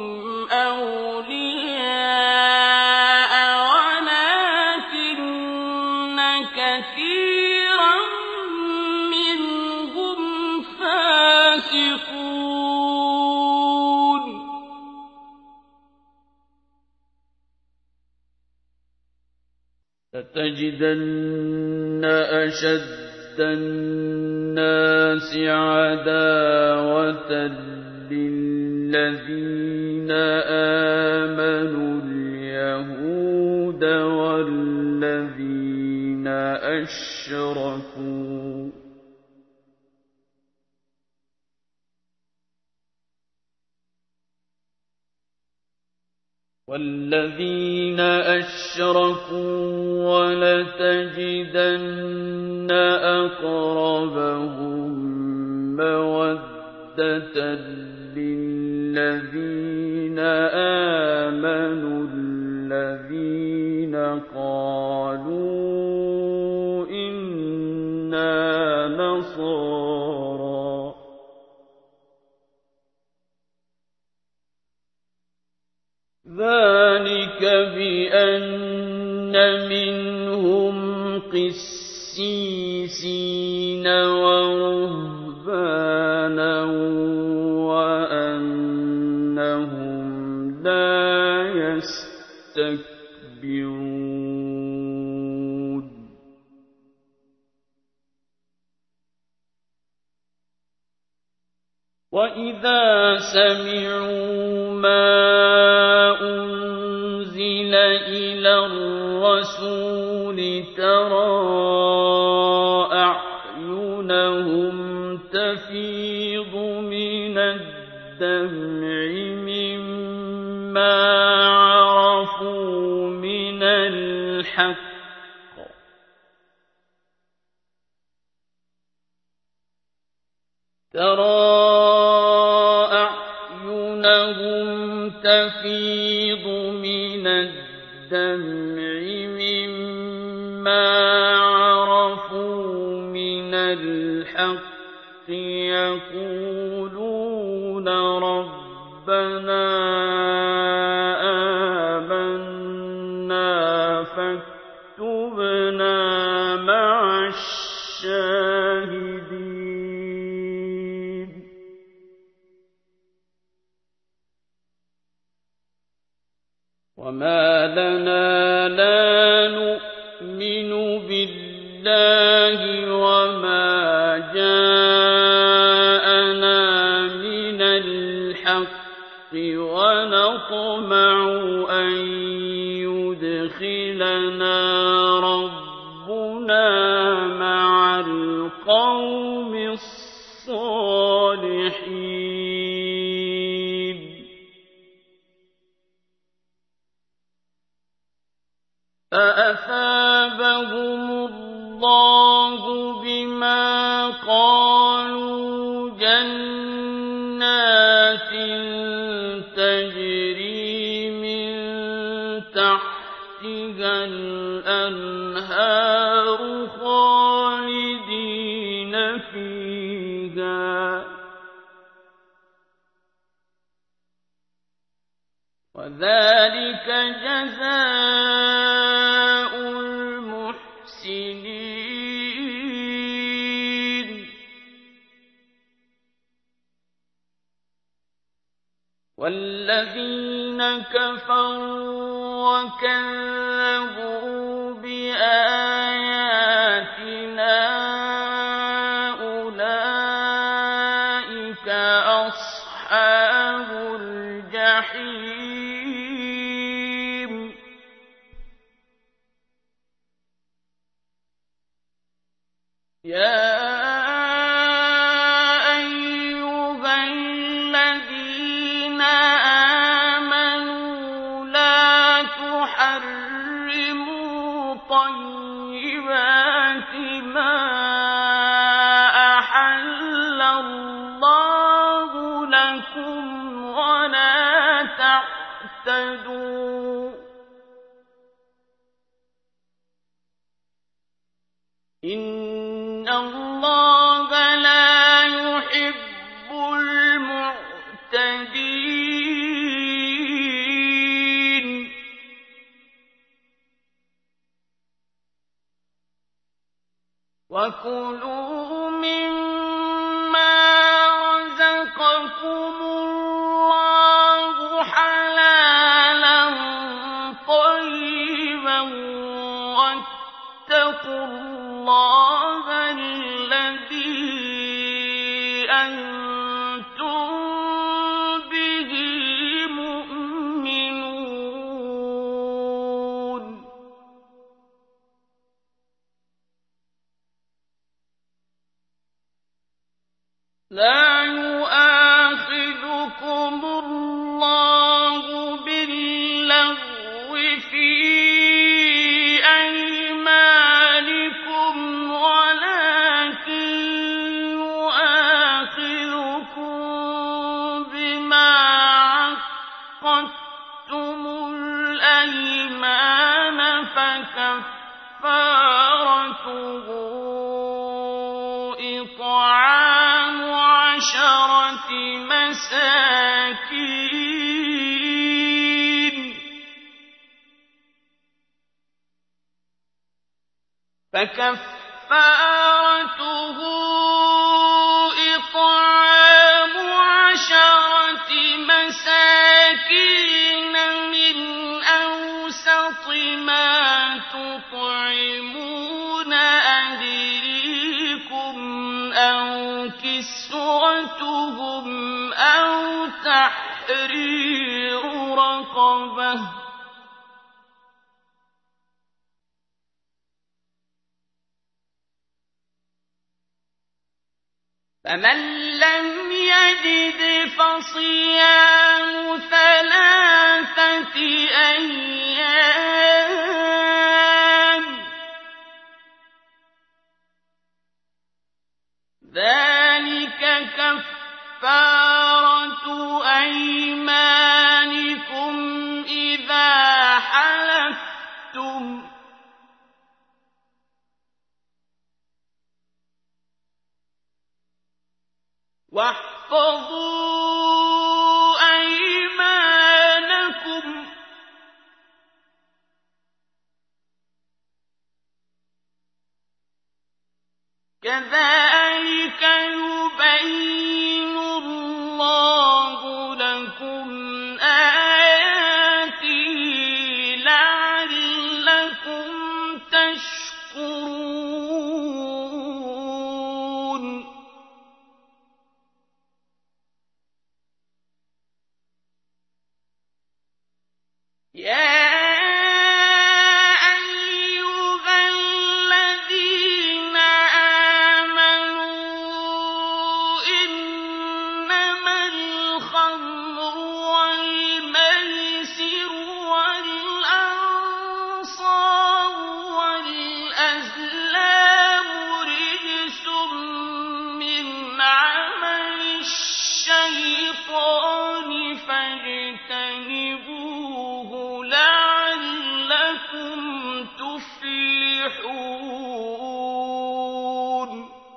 أولياء ولكن كثيرا منهم فاسقون لتجدن أشد النَّاسِ عَدَاوَةً لِّلَّذِينَ آمَنُوا الْيَهُودَ وَالَّذِينَ أَشْرَكُوا وَالَّذِينَ أَشْرَكُوا وَلَتَجِدَنَّ أَقْرَبَهُم مَّوَدَّةً لِّلَّذِينَ آمَنُوا الَّذِينَ قَالُوا إِنَّا نَصَارَىٰ ۚ ذَٰلِكَ بِأَنَّ مِنْهُمْ قِسِّيسِينَ وَرُهْبَانًا وَأَنَّهُمْ لَا يَسْتَكْبِرُونَ وَإِذَا سَمِعُوا مَا أُنزِلَ إِلَى الرَّسُولِ تَرَىٰ أَعْيُنَهُمْ تَفِيضُ مِنَ الدَّمْعِ مِمَّا عَرَفُوا مِنَ الْحَقِّ ۖ تَرَىٰ أَعْيُنَهُمْ تَفِيضُ مِنَ الدَّمْعِ مِمَّا عَرَفُوا مِنَ الْحَقِّ يَقُولُونَ رَبَّنَا آمَنَّا فَاكْتُبْنَا مَعَ الشَّاهِدِينَ وَمَا لَنَا لَا نُؤْمِنُ بِاللَّهِ وَمَا جَاءَنَا مِنَ الْحَقِّ وَنَطْمَعُ أَن يُدْخِلَنَا رَبُّنَا مَعَ الْقَوْمِ الصَّالِحِينَ فَأَثَابَهُمُ اللَّهُ بِمَا قَالُوا جَنَّاتٍ تَجْرِي مِن تَحْتِهَا الْأَنْهَارُ خَالِدِينَ فِيهَا ۚ وَذَٰلِكَ جَزَاءُ الْمُحْسِنِينَ وَالَّذِينَ كَفَرُوا وَكَذَّبُوا بِآيَاتِنَا أُولَٰئِكَ أَصْحَابُ الْجَحِيمِ يَا أَيُّهَا الَّذِينَ آمَنُوا لَا تُحَرِّمُوا طَيِّبَاتِ مَا أَحَلَّ اللَّهُ لَكُمْ وَلَا تَعْتَدُوا ۚ إِنَّ اللَّهَ لَا يُحِبُّ الْمُعْتَدِينَ وَكُلُوا مِمَّا رَزَقَكُمُ اللَّهُ حَلَالًا طَيِّبًا وَاتَّقُوا اللَّهَ ما عقدتم الأيمان فكفارته إطعام عشرة مساكين فكفارته إطعام عشرة مساكين من أوسط ما تطعمون أهليكم أو كسوتهم أو تحرير رقبة فمن لم يجد فصيام ثلاثة أيام ذلك كفارة أيمانكم إذا حلفتم واحفظوا أيمانكم كذلك يبين الله لكم آياته لعلكم تشكرون يا أيها الذين آمنوا إنما الخمر والميسر والأنصاب والأزلام رجس من عمل الشيطان فاجتنبوه لعلكم تفلحون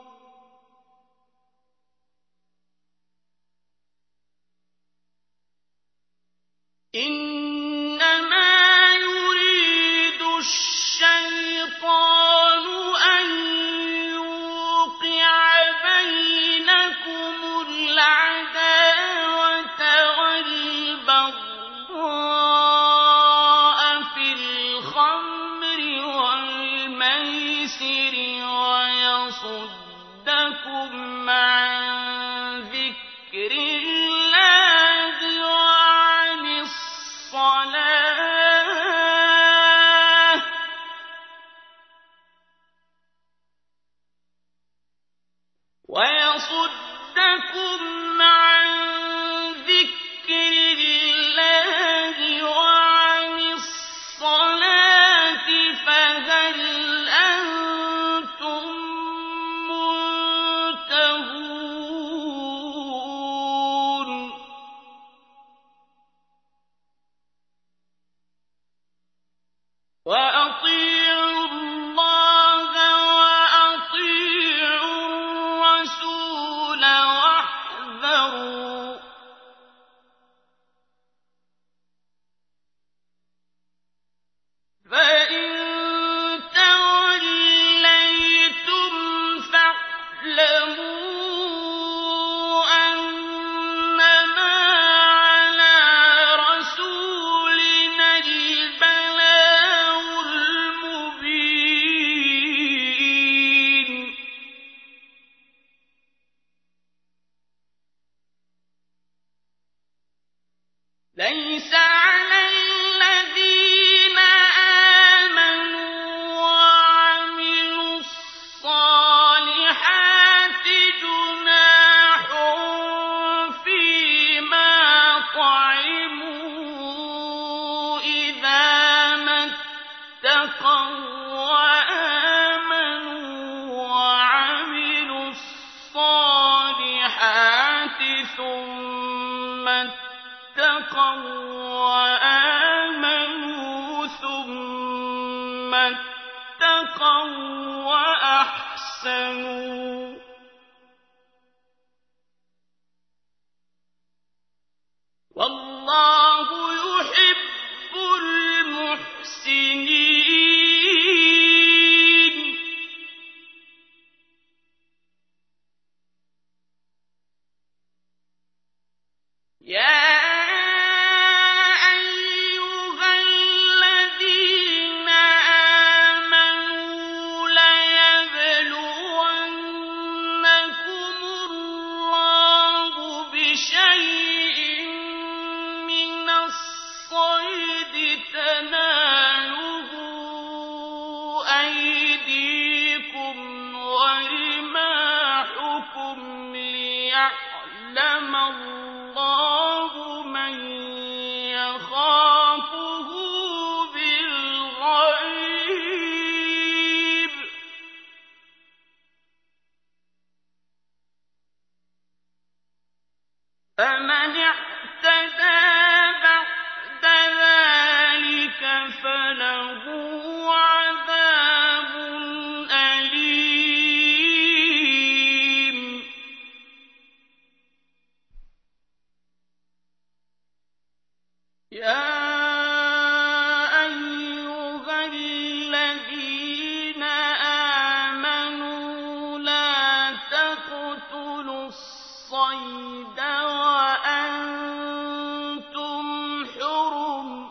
إنما يريد الشيطان أن يوقع بينكم العداوة والبغضاء في الخمر والميسر ويصدكم عن ذكر الله وعن الصلاة ويصدكم عن ذكر الله وعن الصلاة فهل أنتم منتهون وأطيعوا الله وأطيعوا الرسول واحذروا فإن توليتم فاعلموا أنما على رسولنا البلاغ المبين ليس على الذين آمنوا وعملوا الصالحات جناح فيما طعموا إذا ما اتقوا وآمنوا وعملوا الصالحات ثم اتَّقَوا وَّآمَنُوا ثُمَّ اتَّقَوا وَّأَحْسَنُوا وَاللَّهُ يُحِبُّ الْمُحْسِنِينَ. يَا أَيُّهَا الَّذِينَ آمَنُوا لَيَبْلُوَنَّكُمُ اللَّهُ بِشَيْءٍ مِّنَ الصَّيْدِ تَنَالُهُ أَيْدِيكُمْ وَرِمَاحُكُمْ لِيَعْلَمَ اللَّهُ مَن يَخَافُهُ بِالْغَيْبِ ۚ فَمَنِ اعْتَدَىٰ بَعْدَ ذَٰلِكَ فَلَهُ عَذَابٌ أَلِيمٌ. يَا أَيُّهَا الَّذِينَ آمَنُوا لَا تَقْتُلُوا الصَّيْدَ وَأَنتُمْ حُرُمٌ ۚ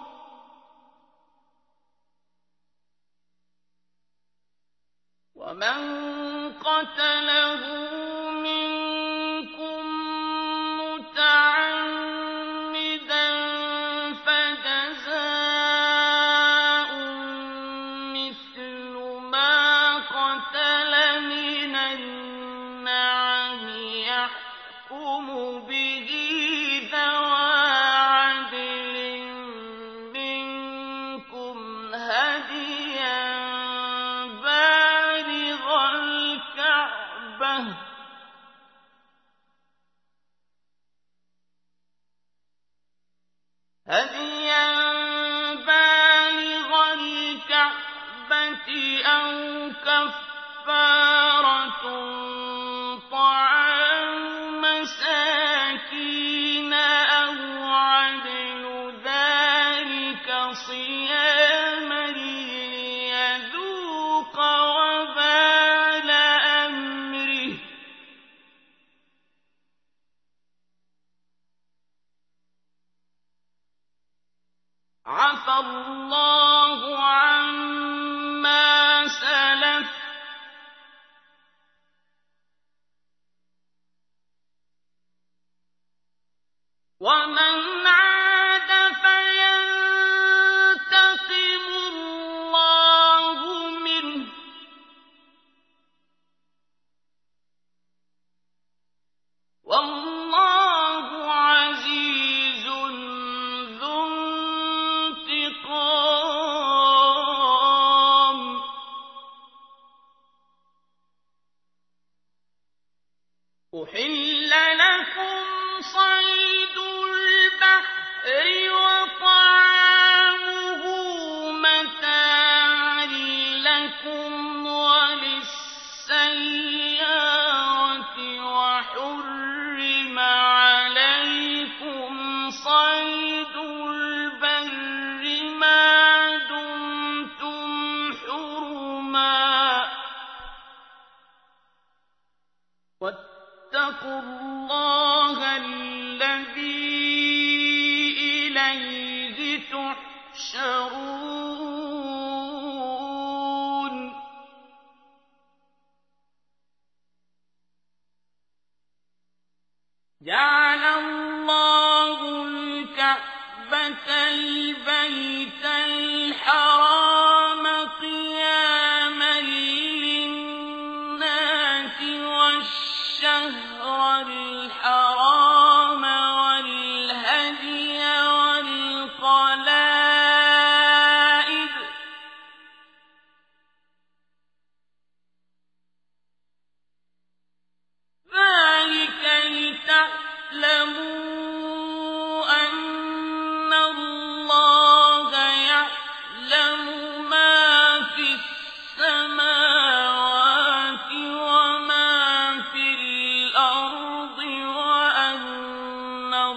وَمَن قَتَلَهُ مِنكُم مُّتَعَمِّدًا فَجَزَاءٌ مِّثْلُ مَا قَتَلَ مِنَ النَّعَمِ يَحْكُمُ بِهِ ذَوَا عَدْلٍ مِّنكُمْ هَدْيًا بَالِغَ الْكَعْبَةِ أَوْ كَفَّارَةٌ طَعَامُ مَسَاكِينَ أَوْ عَدْلُ ذَٰلِكَ صِيَامًا لِّيَذُوقَ وَبَالَ أَمْرِهِ ۗ عَفَا اللَّهُ عَمَّا سَلَفَ ۚ وَمَنْ عَادَ فَيَنتَقِمُ اللَّهُ مِنْهُ ۗ وَاللَّهُ عَزِيزٌ ذُو انتِقَامٍ. أُحِلَّ لَكُمْ صَيْدُ الْبَحْرِ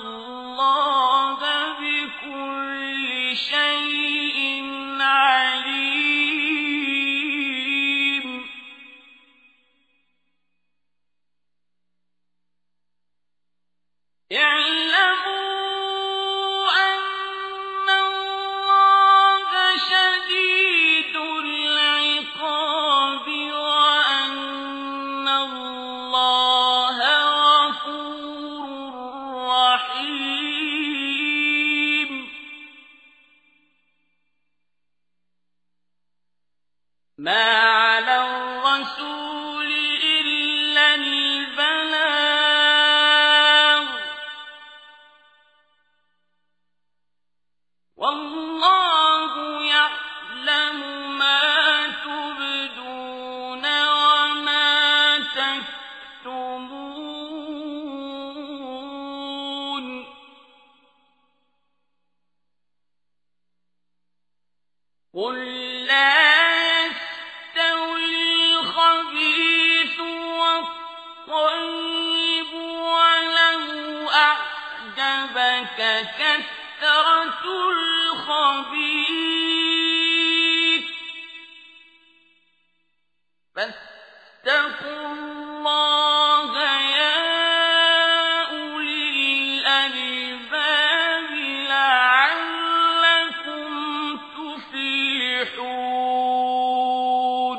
اللَّهَ بِكُلِّ شَيْءٍ عَلِيمٌ اعْلَمُوا أَنَّ اللَّهَ شَدِيدُ الْعِقَابِ وَأَنَّ اللَّهَ غَفُورٌ رَّحِيمٌ مَا عَلَى الرَّسُولِ إِلَّا الْبَلَاغُ ۗ وَاللَّهُ يَعْلَمُ مَا تُبْدُونَ وَمَا تَكْتُمُونَ قُل لَّا يَسْتَوِي الْخَبِيثُ وَالطَّيِّبُ وَلَوْ أَعْجَبَكَ كَثْرَةُ الْخَبِيثِ ۚ فَاتَّقُوا اللَّهَ يَا أُولِي الْأَلْبَابِ لَعَلَّكُمْ تُفْلِحُونَ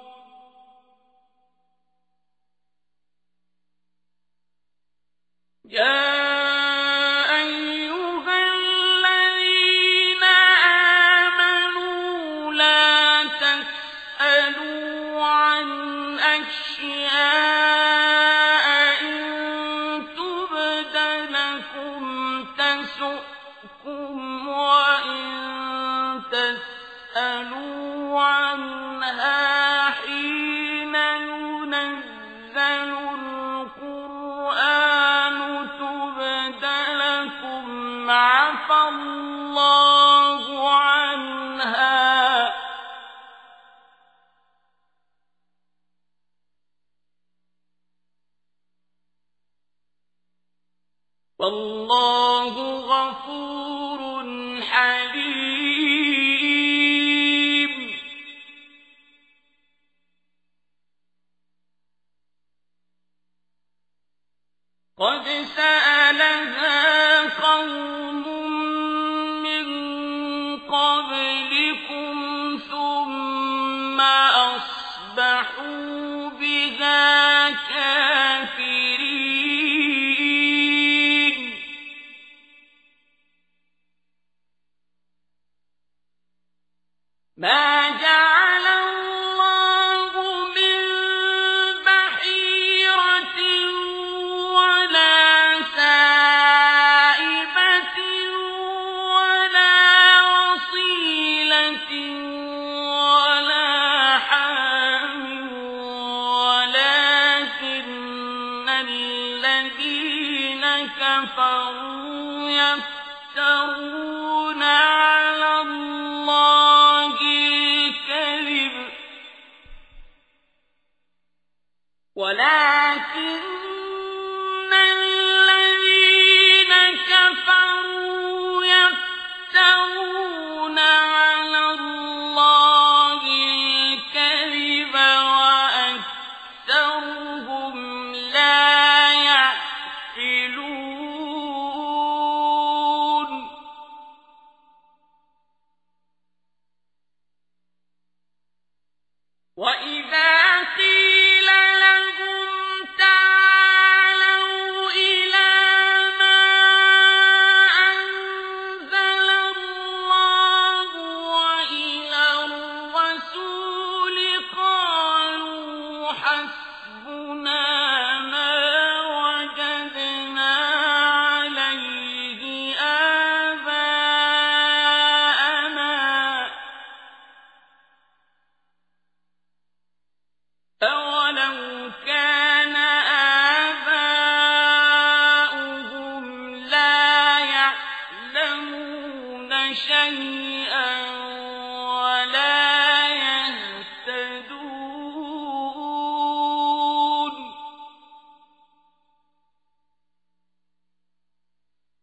يَا أَيُّهَا الَّذِينَ آمَنُوا لَا تَسْأَلُوا عَنْ أَشْيَاءَ إِن تُبْدَ لَكُمْ تَسُؤْكُمْ وَإِن تَسْأَلُوا عَنْهَا حِينَ يُنَزَّلُ الْقُرْآنُ تُبْدَ لَكُمْ عَفَا اللَّهُ عَنْهَا ۗ وَاللَّهُ غَفُورٌ حَلِيمٌ قَدْ سَأَلَهَا قَوْمٌ مِّن قَبْلِكُمْ ثُمَّ أَصْبَحُوا بِهَا كَافِرِينَ مَا جَعَلَ اللَّهُ مِن بَحِيرَةٍ وَلَا سَائِبَةٍ وَلَا وَصِيلَةٍ وَلَا حَامٍ وَلَٰكِنَّ الَّذِينَ كَفَرُوا يَفْتَرُونَ عَلَى اللَّهِ الْكَذِبَ وَلَٰكِنَّ الَّذِينَ كَفَرُوا يَفْتَرُونَ عَلَى اللَّهِ الْكَذِبَ وَأَكْثَرُهُمْ لَا يَعْقِلُونَ وَإِذَا قِيلَ لَهُمْ تَعَالَوْا إِلَىٰ مَا أَنزَلَ اللَّهُ وَإِلَى الرَّسُولِ قَالُوا حَسْبُنَا مَا وَجَدْنَا عَلَيْهِ آبَاءَنَا ۚ أَوَلَوْ كَانَ آبَاؤُهُمْ لَا يَعْلَمُونَ شَيْئًا وَلَا يَهْتَدُونَ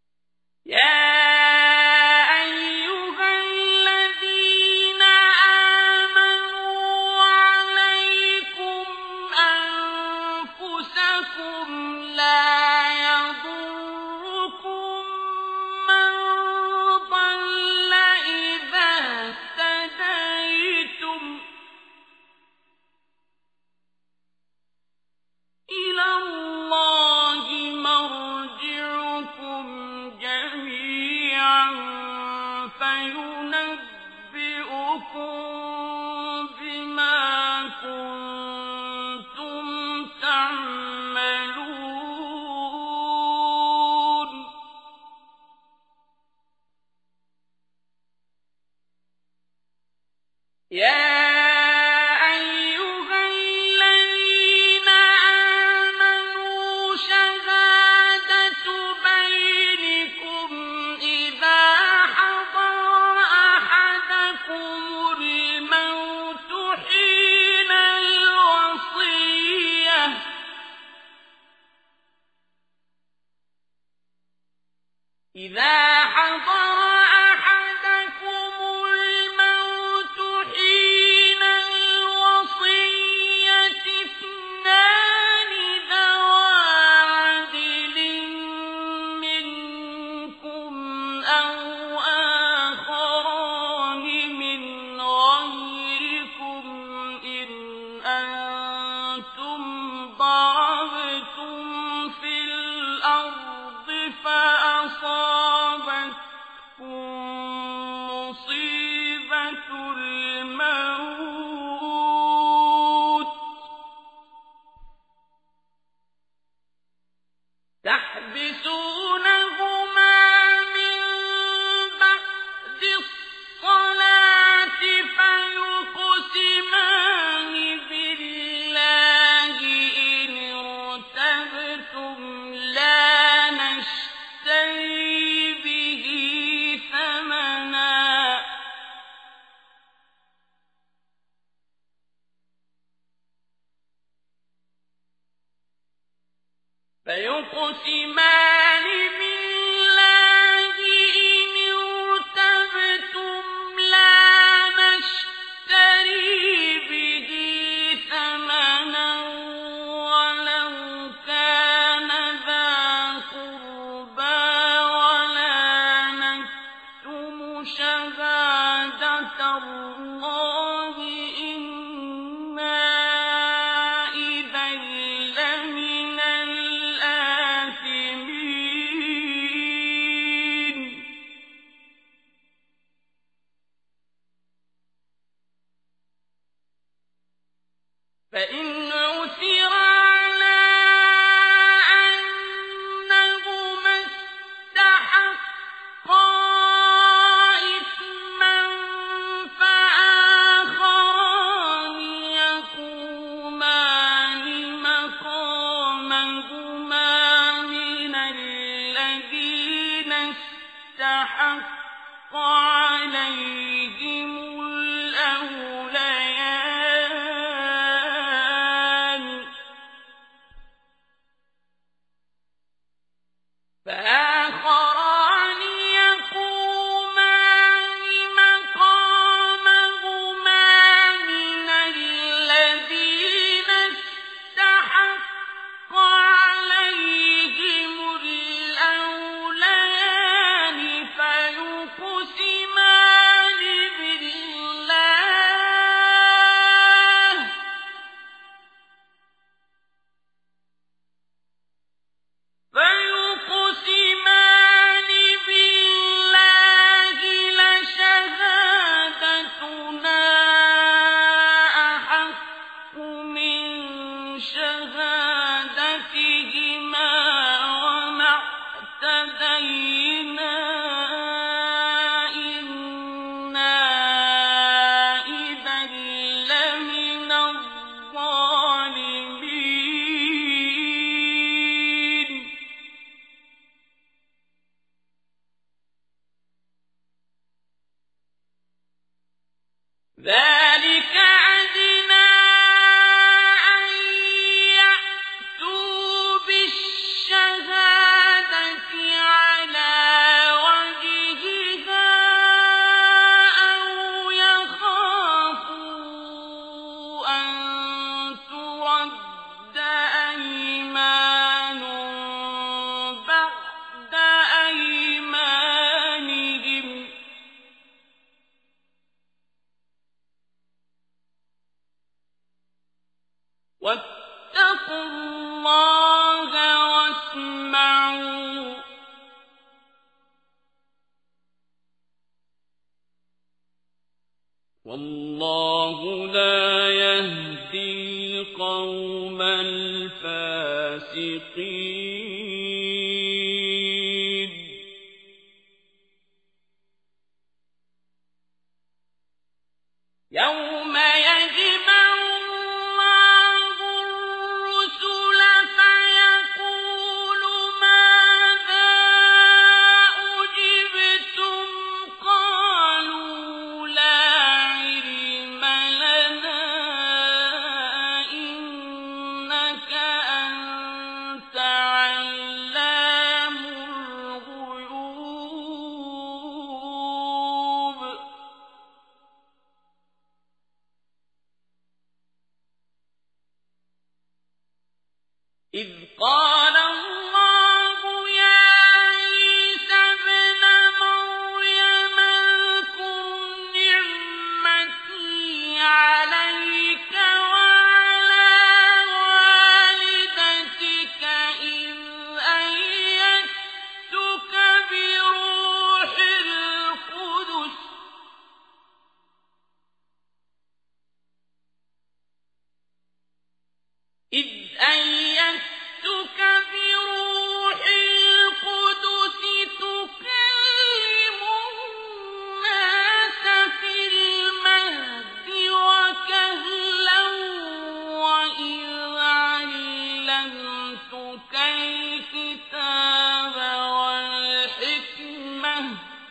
الشهادة على والله لا يهدي القوم الفاسقين يوم يجمع الله الرسل فيقول ماذا أجبتم قالوا لا علم لنا إنك أنت علام الغيوب إذ قال الله يا عيسى ابن مريم اذكر نعمتي عليك وعلى والدتك إذ أيدتك بروح القدس إذ أيدتك بروح القدس تكلم الناس في المهد وكهلا وإذ علمتك الكتاب والحكمة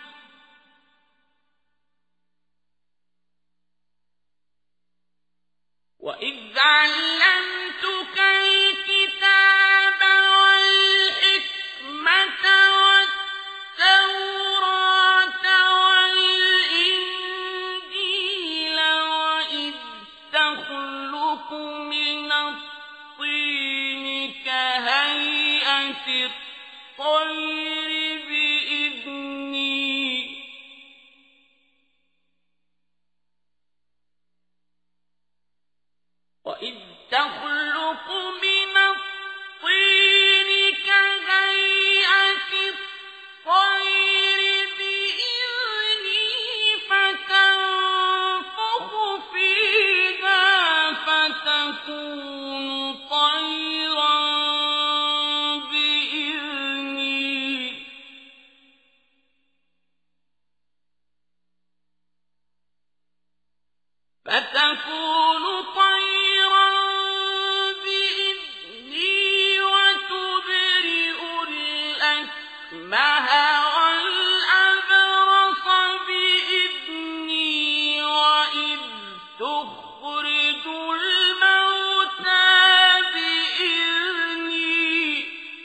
وإذ علمتك الكتاب والحكمة والتوراة والإنجيل وإذ تخلق من الطين كهيئة الطير بإذني وإذ تخلق من الطين كهيئة الطير بإذني فتنفخ فيها فتكون طيرا بإذني فتكون طيرا بإذني وتبرئ الأكمه والأبرص بإذني وإذ تخرج الموتى بإذني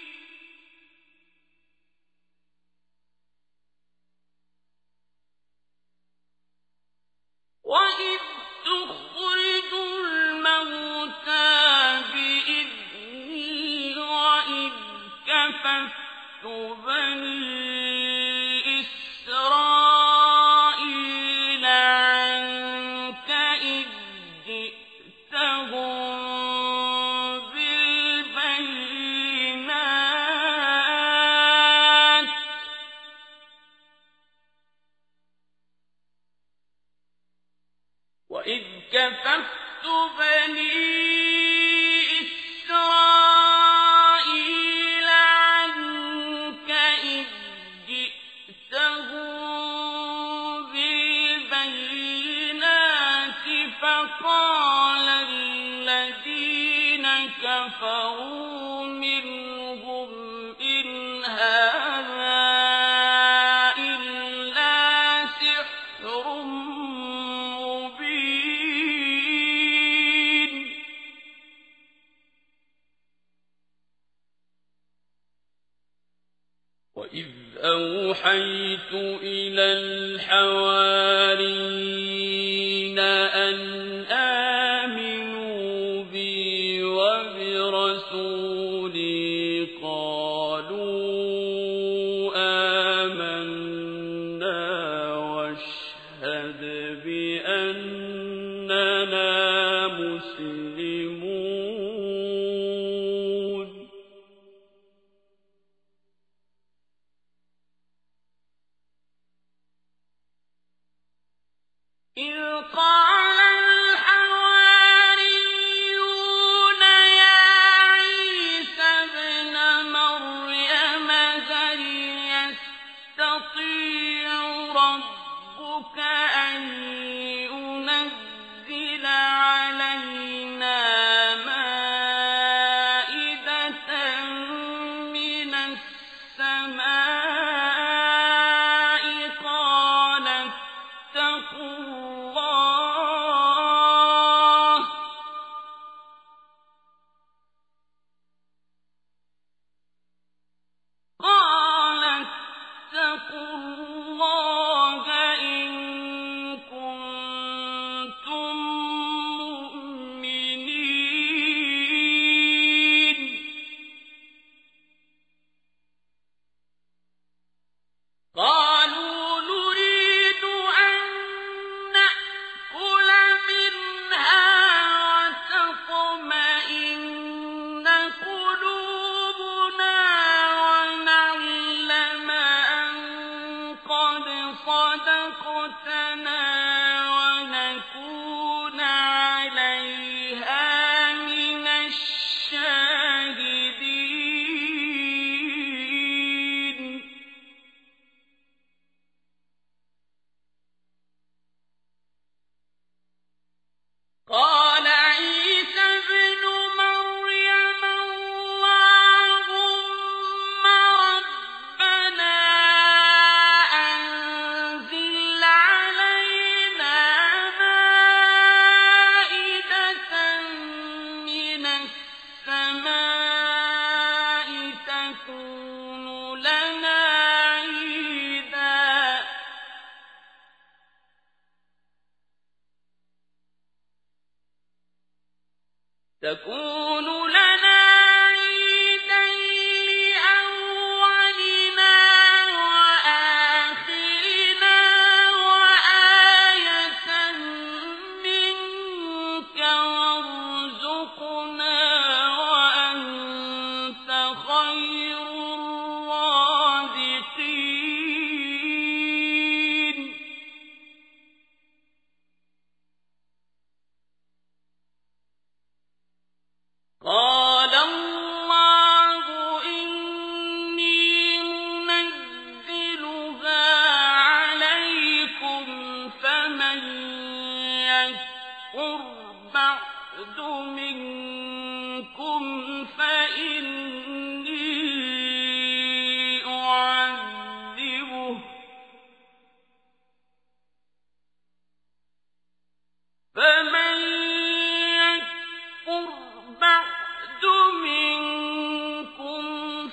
وإذ تخرج الموتى بإذني وإذ كففت بني إسرائيل عنك إذ جئتهم بالبينات وإذ كففت بني إسرائيل عنك إذ جئتهم بالبينات فقال الذين كفروا منهم إن هذا إلا سحر مبين وإذ أوحيت إلى الحواريين أن آمنوا بي وبرسولي قالوا آمنا واشهد بأننا مسلمون إذ قال أن ينزل علينا مائدة من السماء قال اتقوا الله قال اتقوا الله إن كنتم مؤمنين قالوا نريد أن نأكل منها وتطمئن قلوبنا ونعلم أن قد صدقتنا ونكون عليها من الشاهدين قال عيسى ابن مريم اللهم ربنا أنزل علينا مائدة من السماء تكون لنا عيدا تكون لنا عيدا لأولنا وآخرنا وآية منك وارزقنا وأنت خير الرازقين قال الله إني منزلها عليكم فمن يكفر بعد منكم فإني أعذبه فمن يكفر بعد منكم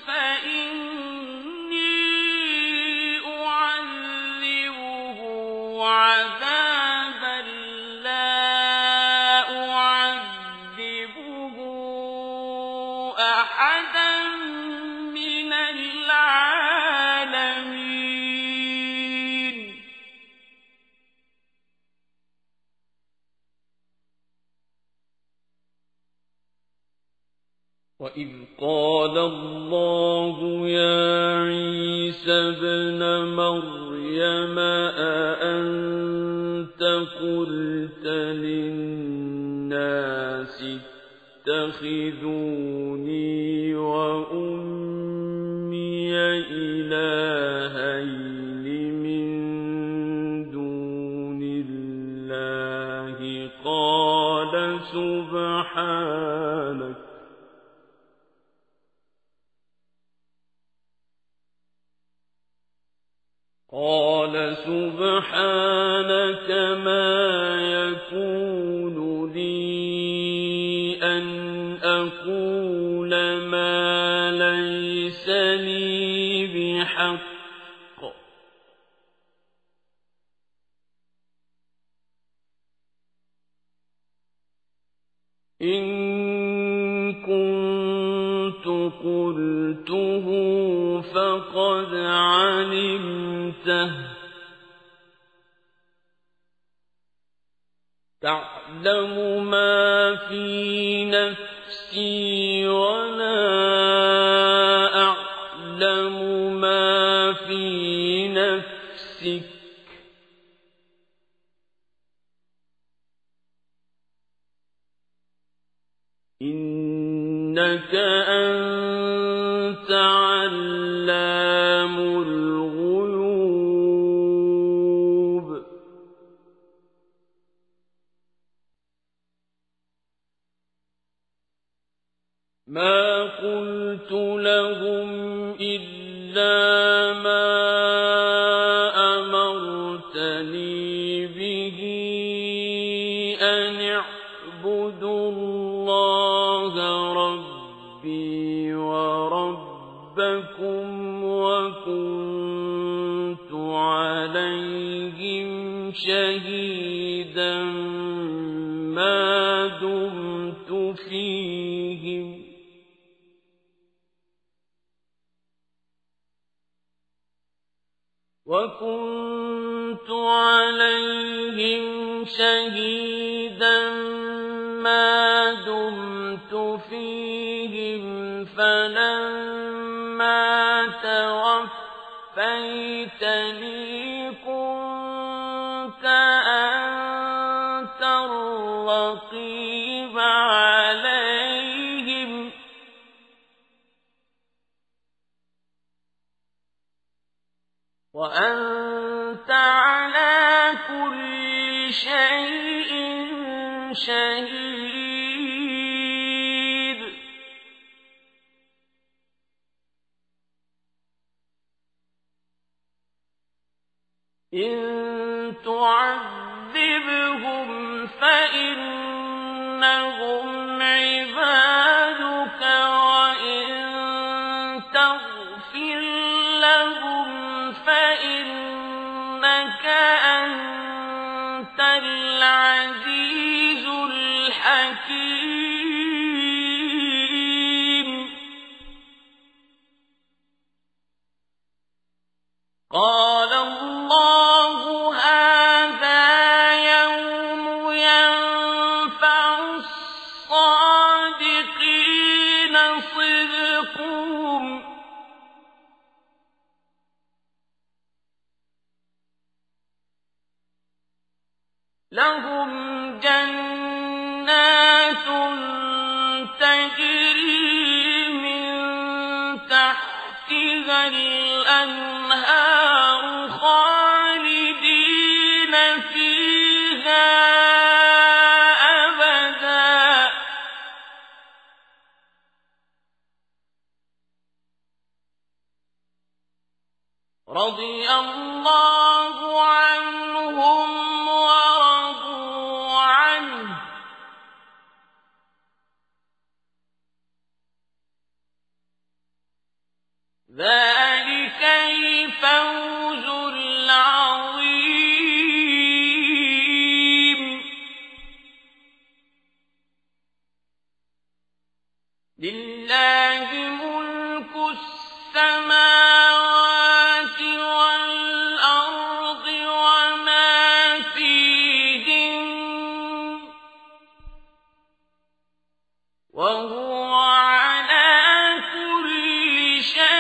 فإني أعذبه عذابا لا أعذبه أحدا من العالمين وإذ قال الله يا عيسى ابن مريم أأنت قلت للناس اتخذوني وأمي إلهين من دون الله قال سبحانك قال سبحانك ما يكون لي أن أقول ما ليس لي بحق إن كنت قلته فقد علمته تعلم ما في نفسي ولا أعلم ما في نفسك إنك أنت علام الغيوب مَا قُلْتُ لَهُمْ إِلَّا مَا أَمَرْتَنِي بِهِ أَنِ اعْبُدُوا اللَّهَ رَبِّي وَرَبَّكُمْ وَكُنتُ عَلَيْهِمْ شَهِيدًا مَا دُمْتُ فِيهِمْ ۖ وَكُنتُ عَلَيْهِمْ شَهِيدًا مَا دُمْتُ فِيهِمْ فَلَمَّا تَوَفَّيْتَنِي كُنتَ أَنتَ الرَّقِيبَ عَلَيْهِمْ ۚ وَأَنتَ عَلَىٰ كُلِّ شَيْءٍ شَهِيدٌ. إِن تُعَذِّبْهُمْ فَإِنَّهُمْ عِبَادُكَ وَإِن تَغْفِرْ لَهُمْ فَإِنَّكَ أَنتَ الْعَزِيزُ الْحَكِيمُ. قَالَ اللَّهُ هَٰذَا يَوْمُ يَنفَعُ الصَّادِقِينَ صِدْقُهُمْ ۚ لَهُمْ جَنَّاتٌ تَجْرِي مِن تَحْتِهَا الْأَنْهَارُ خَالِدِينَ فِيهَا أَبَدًا ۖ رَضِيَ اللَّهُ عَنْهُمْ وَرَضُوا عَنْهُ ۚ ذَٰلِكَ الْفَوْزُ الْعَظِيمُ. لِلَّهِ مُلْكُ السَّمَاوَاتِ وَالْأَرْضِ وَمَا فِيهِنَّ ۚ وَهُوَ عَلَىٰ كُلِّ شَيْءٍ